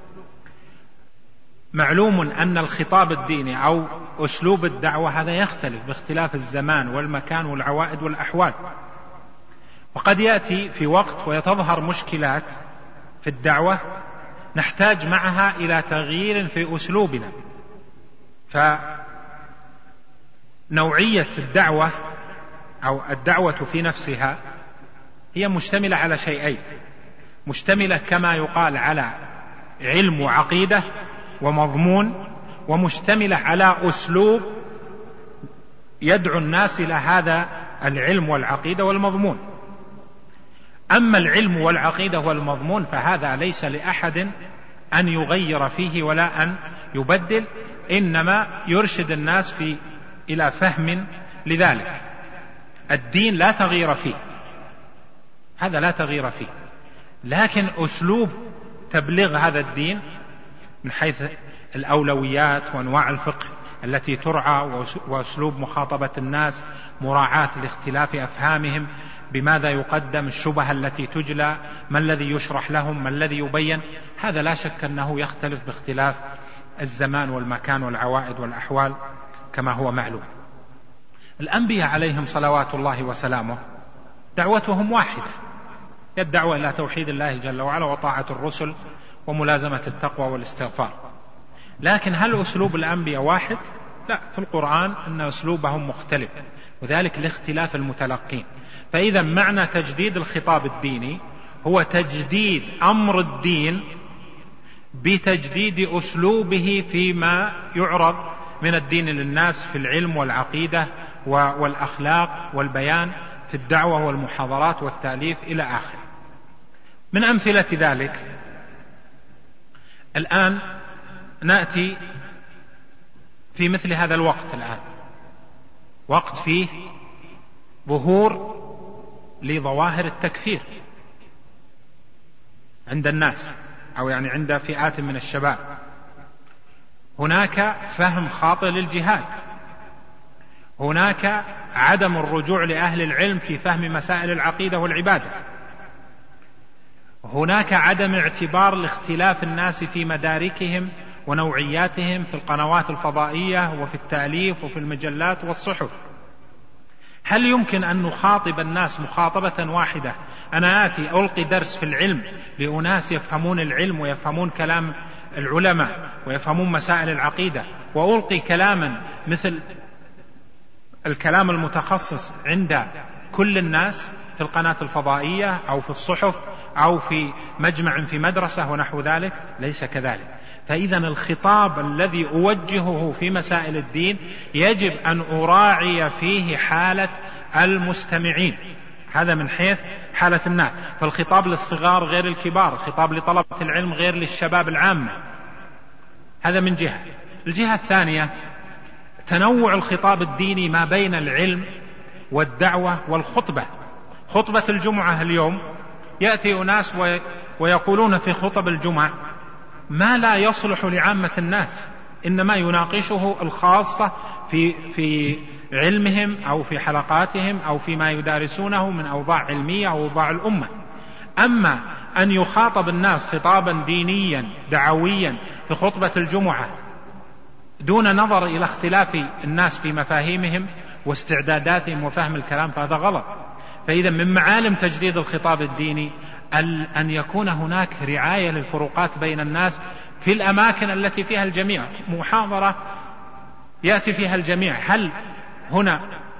معلوم أن الخطاب الديني أو أسلوب الدعوة هذا يختلف باختلاف الزمان والمكان والعوائد والأحوال، وقد يأتي في وقت ويتظهر مشكلات في الدعوة نحتاج معها إلى تغيير في أسلوبنا. فنوعية الدعوة أو الدعوة في نفسها هي مشتملة على شيئين، مشتملة كما يقال على علم وعقيدة ومضمون، ومشتملة على أسلوب يدعو الناس إلى هذا العلم والعقيدة والمضمون. أما العلم والعقيدة والمضمون فهذا ليس لأحد أن يغير فيه ولا أن يبدل، إنما يرشد الناس إلى فهم لذلك. الدين لا تغيير فيه، هذا لا تغيير فيه، لكن أسلوب تبليغ هذا الدين من حيث الأولويات وأنواع الفقه التي ترعى وأسلوب مخاطبة الناس، مراعاة لاختلاف أفهامهم، بماذا يقدم، الشبهة التي تجلى، ما الذي يشرح لهم، ما الذي يبين. هذا لا شك أنه يختلف باختلاف الزمان والمكان والعوائد والأحوال كما هو معلوم. الأنبياء عليهم صلوات الله وسلامه دعوتهم واحدة، هي الدعوة إلى توحيد الله جل وعلا وطاعة الرسل وملازمة التقوى والاستغفار. لكن هل أسلوب الأنبياء واحد؟ لا، في القرآن أن أسلوبهم مختلف، وذلك لاختلاف المتلقين. فإذا معنى تجديد الخطاب الديني هو تجديد أمر الدين بتجديد أسلوبه فيما يعرض من الدين للناس في العلم والعقيدة والأخلاق والبيان، في الدعوة والمحاضرات والتأليف إلى آخره. من أمثلة ذلك الآن نأتي في مثل هذا الوقت، الآن وقت فيه ظهور لظواهر التكفير عند الناس، أو يعني عند فئات من الشباب. هناك فهم خاطئ للجهاد، هناك عدم الرجوع لأهل العلم في فهم مسائل العقيدة والعبادة، هناك عدم اعتبار لاختلاف الناس في مداركهم ونوعياتهم في القنوات الفضائية وفي التأليف وفي المجلات والصحف. هل يمكن أن نخاطب الناس مخاطبة واحدة؟ أنا آتي ألقي درس في العلم لأناس يفهمون العلم ويفهمون كلام العلماء ويفهمون مسائل العقيدة، وألقي كلاما مثل الكلام المتخصص عند كل الناس في القناة الفضائية أو في الصحف أو في مجمع في مدرسة ونحو ذلك؟ ليس كذلك. فإذا الخطاب الذي أوجهه في مسائل الدين يجب أن أراعي فيه حالة المستمعين، هذا من حيث حالة الناس. فالخطاب للصغار غير الكبار، الخطاب لطلبة العلم غير للشباب العامة، هذا من جهة. الجهة الثانية تنوع الخطاب الديني ما بين العلم والدعوة والخطبة. خطبة الجمعة اليوم يأتي أناس ويقولون في خطب الجمعة ما لا يصلح لعامة الناس، إنما يناقشه الخاصة في علمهم أو في حلقاتهم أو فيما يدارسونه من أوضاع علمية أو أوضاع الأمة. أما أن يخاطب الناس خطابا دينيا دعويا في خطبة الجمعة دون نظر إلى اختلاف الناس في مفاهيمهم واستعداداتهم وفهم الكلام، فهذا غلط. فإذا من معالم تجديد الخطاب الديني أن يكون هناك رعاية للفروقات بين الناس في الأماكن التي فيها الجميع. محاضرة يأتي فيها الجميع، هل هنا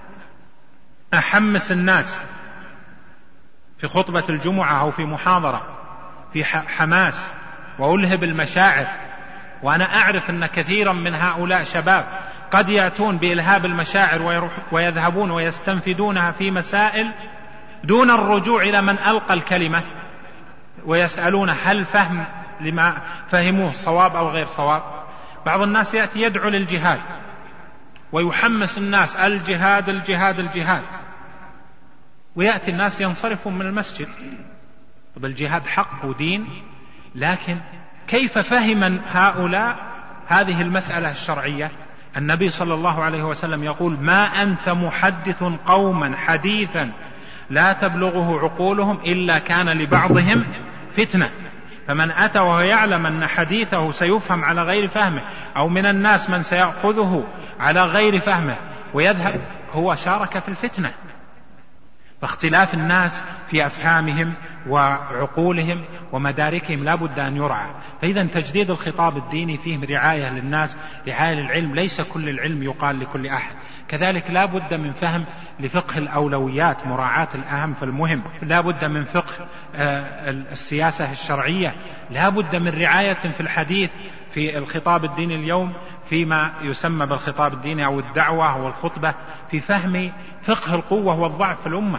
أحمس الناس في خطبة الجمعة أو في محاضرة في حماس وألهب المشاعر، وأنا أعرف أن كثيرا من هؤلاء شباب قد يأتون بإلهاب المشاعر ويذهبون ويستنفدونها في مسائل دون الرجوع إلى من ألقى الكلمة ويسألون هل فهم لما فهموه صواب أو غير صواب. بعض الناس يأتي يدعو للجهاد ويحمس الناس الجهاد الجهاد الجهاد، ويأتي الناس ينصرفون من المسجد. طب الجهاد حق ودين، لكن كيف فهم هؤلاء هذه المسألة الشرعية؟ النبي صلى الله عليه وسلم يقول ما أنت محدث قوما حديثا لا تبلغه عقولهم إلا كان لبعضهم فتنة. فمن أتى وهو يعلم أن حديثه سيفهم على غير فهمه، أو من الناس من سيأخذه على غير فهمه ويذهب، هو شارك في الفتنة. فاختلاف الناس في أفهامهم وعقولهم ومداركهم لا بد أن يرعى. فإذا تجديد الخطاب الديني فيه رعاية للناس، رعاية للعلم، ليس كل العلم يقال لكل أحد. كذلك لا بد من فهم لفقه الأولويات، مراعاة الأهم فالمهم، لا بد من فقه السياسة الشرعية، لا بد من رعاية في الحديث في الخطاب الديني اليوم فيما يسمى بالخطاب الديني أو الدعوة أو الخطبة، في فهم فقه القوة والضعف في الأمة.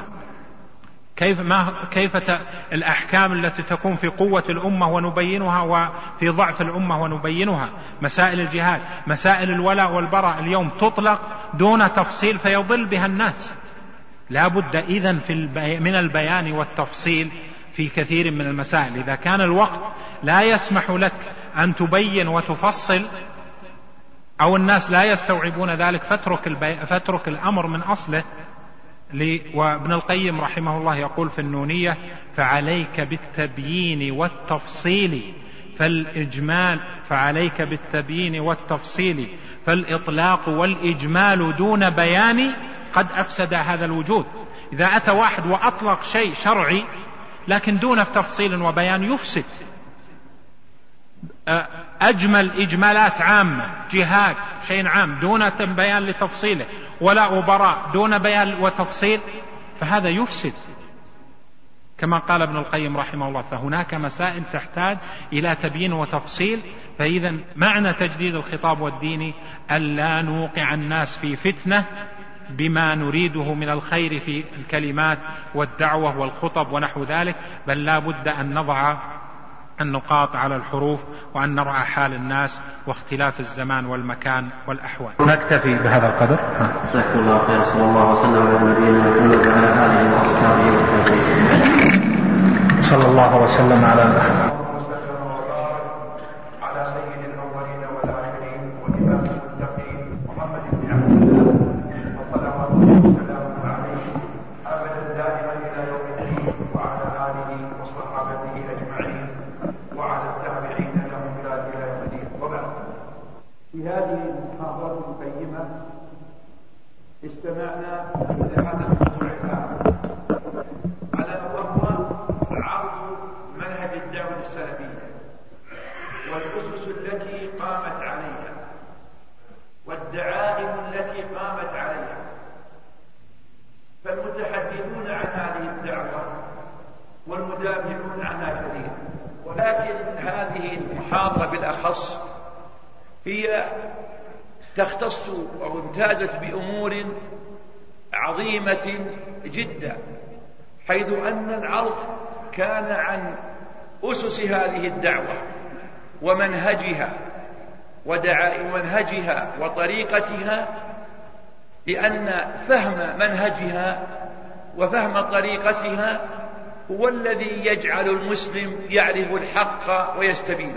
كيف الأحكام التي تكون في قوة الأمة ونبينها وفي ضعف الأمة ونبينها. مسائل الجهاد، مسائل الولاء والبراء اليوم تطلق دون تفصيل فيضل بها الناس. لا بد إذن من البيان والتفصيل في كثير من المسائل. إذا كان الوقت لا يسمح لك أن تبين وتفصل أو الناس لا يستوعبون ذلك فاترك الأمر من أصله. وابن القيم رحمه الله يقول في النونية: فعليك بالتبيين والتفصيل فالإطلاق والإجمال دون بيان قد أفسد هذا الوجود. إذا أتى واحد وأطلق شيء شرعي لكن دون تفصيل وبيان يفسد. أجمل إجمالات عامة، جهاد شيء عام دون بيان لتفصيله، ولا أبراء دون بيان وتفصيل، فهذا يفسد كما قال ابن القيم رحمه الله. فهناك مسائل تحتاج إلى تبيين وتفصيل. فإذا معنى تجديد الخطاب والدين ألا نوقع الناس في فتنة بما نريده من الخير في الكلمات والدعوة والخطب ونحو ذلك، بل لا بد أن نضع النقاط على الحروف وأن نرعى حال الناس واختلاف الزمان والمكان والأحوال. نكتفي بهذا القدر. جزاكم الله خير. صلى الله وسلم على نبينا محمد وعلى آله وأصحابه وسلم. صلى الله وسلم على محمد. استمعنا إلى هذا الموضوع الآن على وهو عرض منهج الدعوة السلفية والأسس التي قامت عليها والدعائم التي قامت عليها. فالمتحدثون عن هذه الدعوة والمدافعون عنها كثير، ولكن هذه المحاضرة بالأخص هي تختص أو امتازت بأمور عظيمة جدا، حيث أن العرض كان عن أسس هذه الدعوة ومنهجها منهجها وطريقتها، لأن فهم منهجها وفهم طريقتها هو الذي يجعل المسلم يعرف الحق ويستبينه.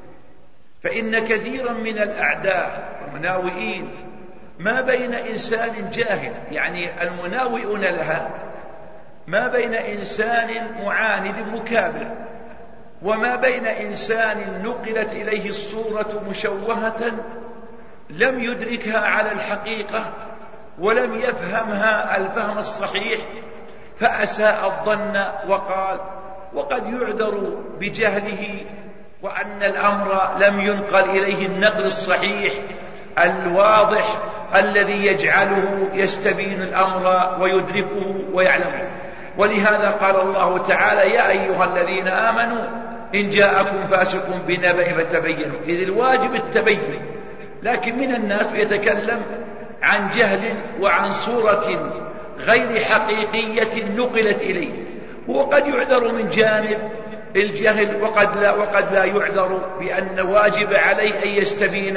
فإن كثيرا من الأعداء والمناوئين ما بين إنسان جاهل، يعني المناوئون لها ما بين إنسان معاند مكابر، وما بين إنسان نقلت إليه الصورة مشوهة لم يدركها على الحقيقة ولم يفهمها الفهم الصحيح، فأساء الظن وقال وقد يعذر بجهله، وأن الأمر لم ينقل إليه النقل الصحيح الواضح الذي يجعله يستبين الأمر ويدركه ويعلمه. ولهذا قال الله تعالى: يا أيها الذين آمنوا إن جاءكم فاسق بنبأ فتبينوا. إذ الواجب التبين، لكن من الناس يتكلم عن جهل وعن صورة غير حقيقية نقلت إليه، وقد يعذر من جانب الجهل وقد لا يعذر بأن واجب عليه أن يستبين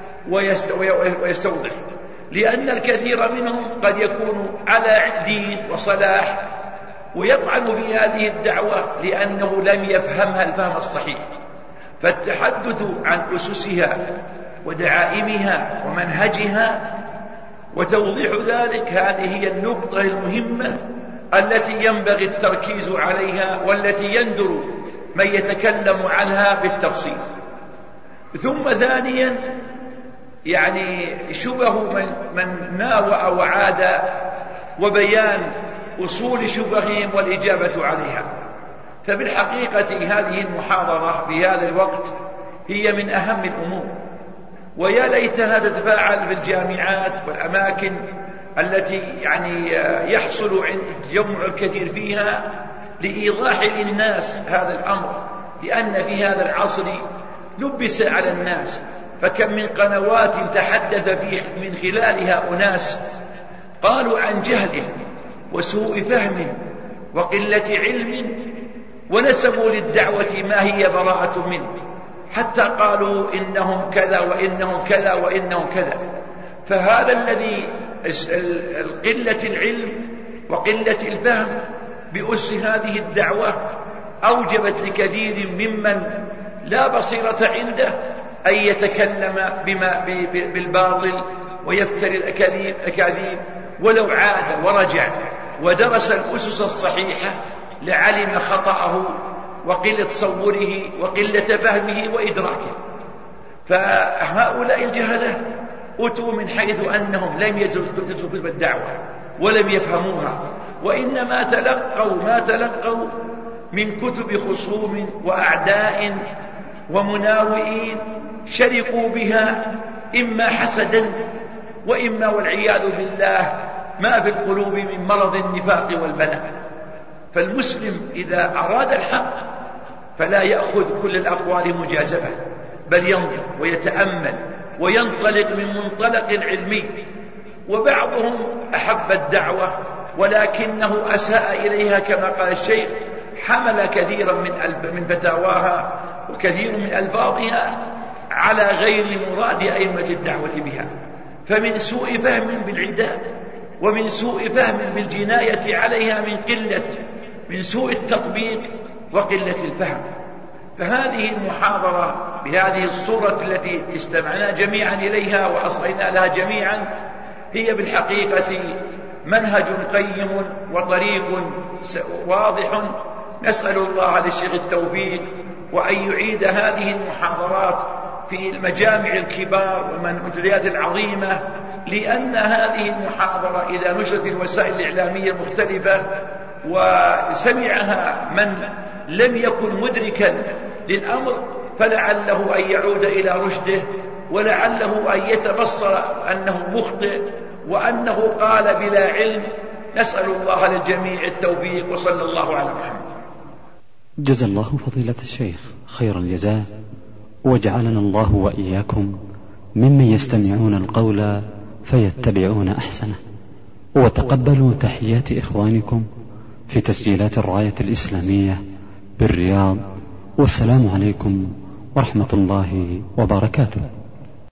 ويستوضح، لأن الكثير منهم قد يكون على دين وصلاح ويطعن في هذه الدعوة لأنه لم يفهمها الفهم الصحيح. فالتحدث عن أسسها ودعائمها ومنهجها وتوضيح ذلك، هذه هي النقطة المهمة التي ينبغي التركيز عليها والتي يندر من يتكلم عنها بالتفصيل. ثم ثانيا يعني شبه من ناوأ وعاد وبيان أصول شبههم والإجابة عليها. فبالحقيقة هذه المحاضرة في هذا الوقت هي من أهم الأمور، ويا ليتها تتفاعل في الجامعات والأماكن التي يعني يحصل جمع الكثير فيها لإيضاح للناس هذا الأمر، لأن في هذا العصر لبس على الناس، فكم من قنوات تحدث فيه من خلالها أناس قالوا عن جهله وسوء فهم وقلة علم، ونسبوا للدعوة ما هي براءة منه، حتى قالوا إنهم كذا وإنهم كذا وإنهم كذا. فهذا الذي قلة العلم وقلة الفهم بأس هذه الدعوة أوجبت لكثير ممن لا بصيرة عنده أن يتكلم بالباطل ويفتري الأكاذيب، ولو عاد ورجع ودرس الأسس الصحيحة لعلم خطأه وقلة تصوره وقلة فهمه وإدراكه. فهؤلاء الجهلة أتوا من حيث أنهم لم يدرسوا كتب الدعوة ولم يفهموها، وإنما تلقوا ما تلقوا من كتب خصوم وأعداء ومناوئين شركوا بها إما حسدا وإما والعياذ بالله ما في القلوب من مرض النفاق والبلاء. فالمسلم إذا أراد الحق فلا يأخذ كل الأقوال مجازفة، بل ينظر ويتأمل وينطلق من منطلق علمي. وبعضهم أحب الدعوة ولكنه أساء إليها كما قال الشيخ، حمل كثيرا من فتاواها وكثير من ألفاظها على غير مراد أئمة الدعوة بها، فمن سوء فهم بالعداء ومن سوء فهم بالجناية عليها من سوء التطبيق وقلة الفهم. فهذه المحاضرة بهذه الصورة التي استمعنا جميعا إليها وأصغينا لها جميعا هي بالحقيقة منهج قيم وطريق واضح. نسأل الله للشيخ التوفيق وأن يعيد هذه المحاضرات في المجامع الكبار والمنتديات العظيمة، لأن هذه المحاضرة إذا نشرت في الوسائل الإعلامية المختلفة وسمعها من لم يكن مدركا للأمر فلعله أن يعود إلى رشده، ولعله أن يتبصر أنه مخطئ وأنه قال بلا علم. نسأل الله للجميع التوفيق، وصلى الله على محمد. جزا الله فضيلة الشيخ خير الجزاء، وجعلنا الله وإياكم ممن يستمعون القول فيتبعون أحسنه. وتقبلوا تحيات إخوانكم في تسجيلات الراية الإسلامية بالرياض، والسلام عليكم ورحمة الله وبركاته.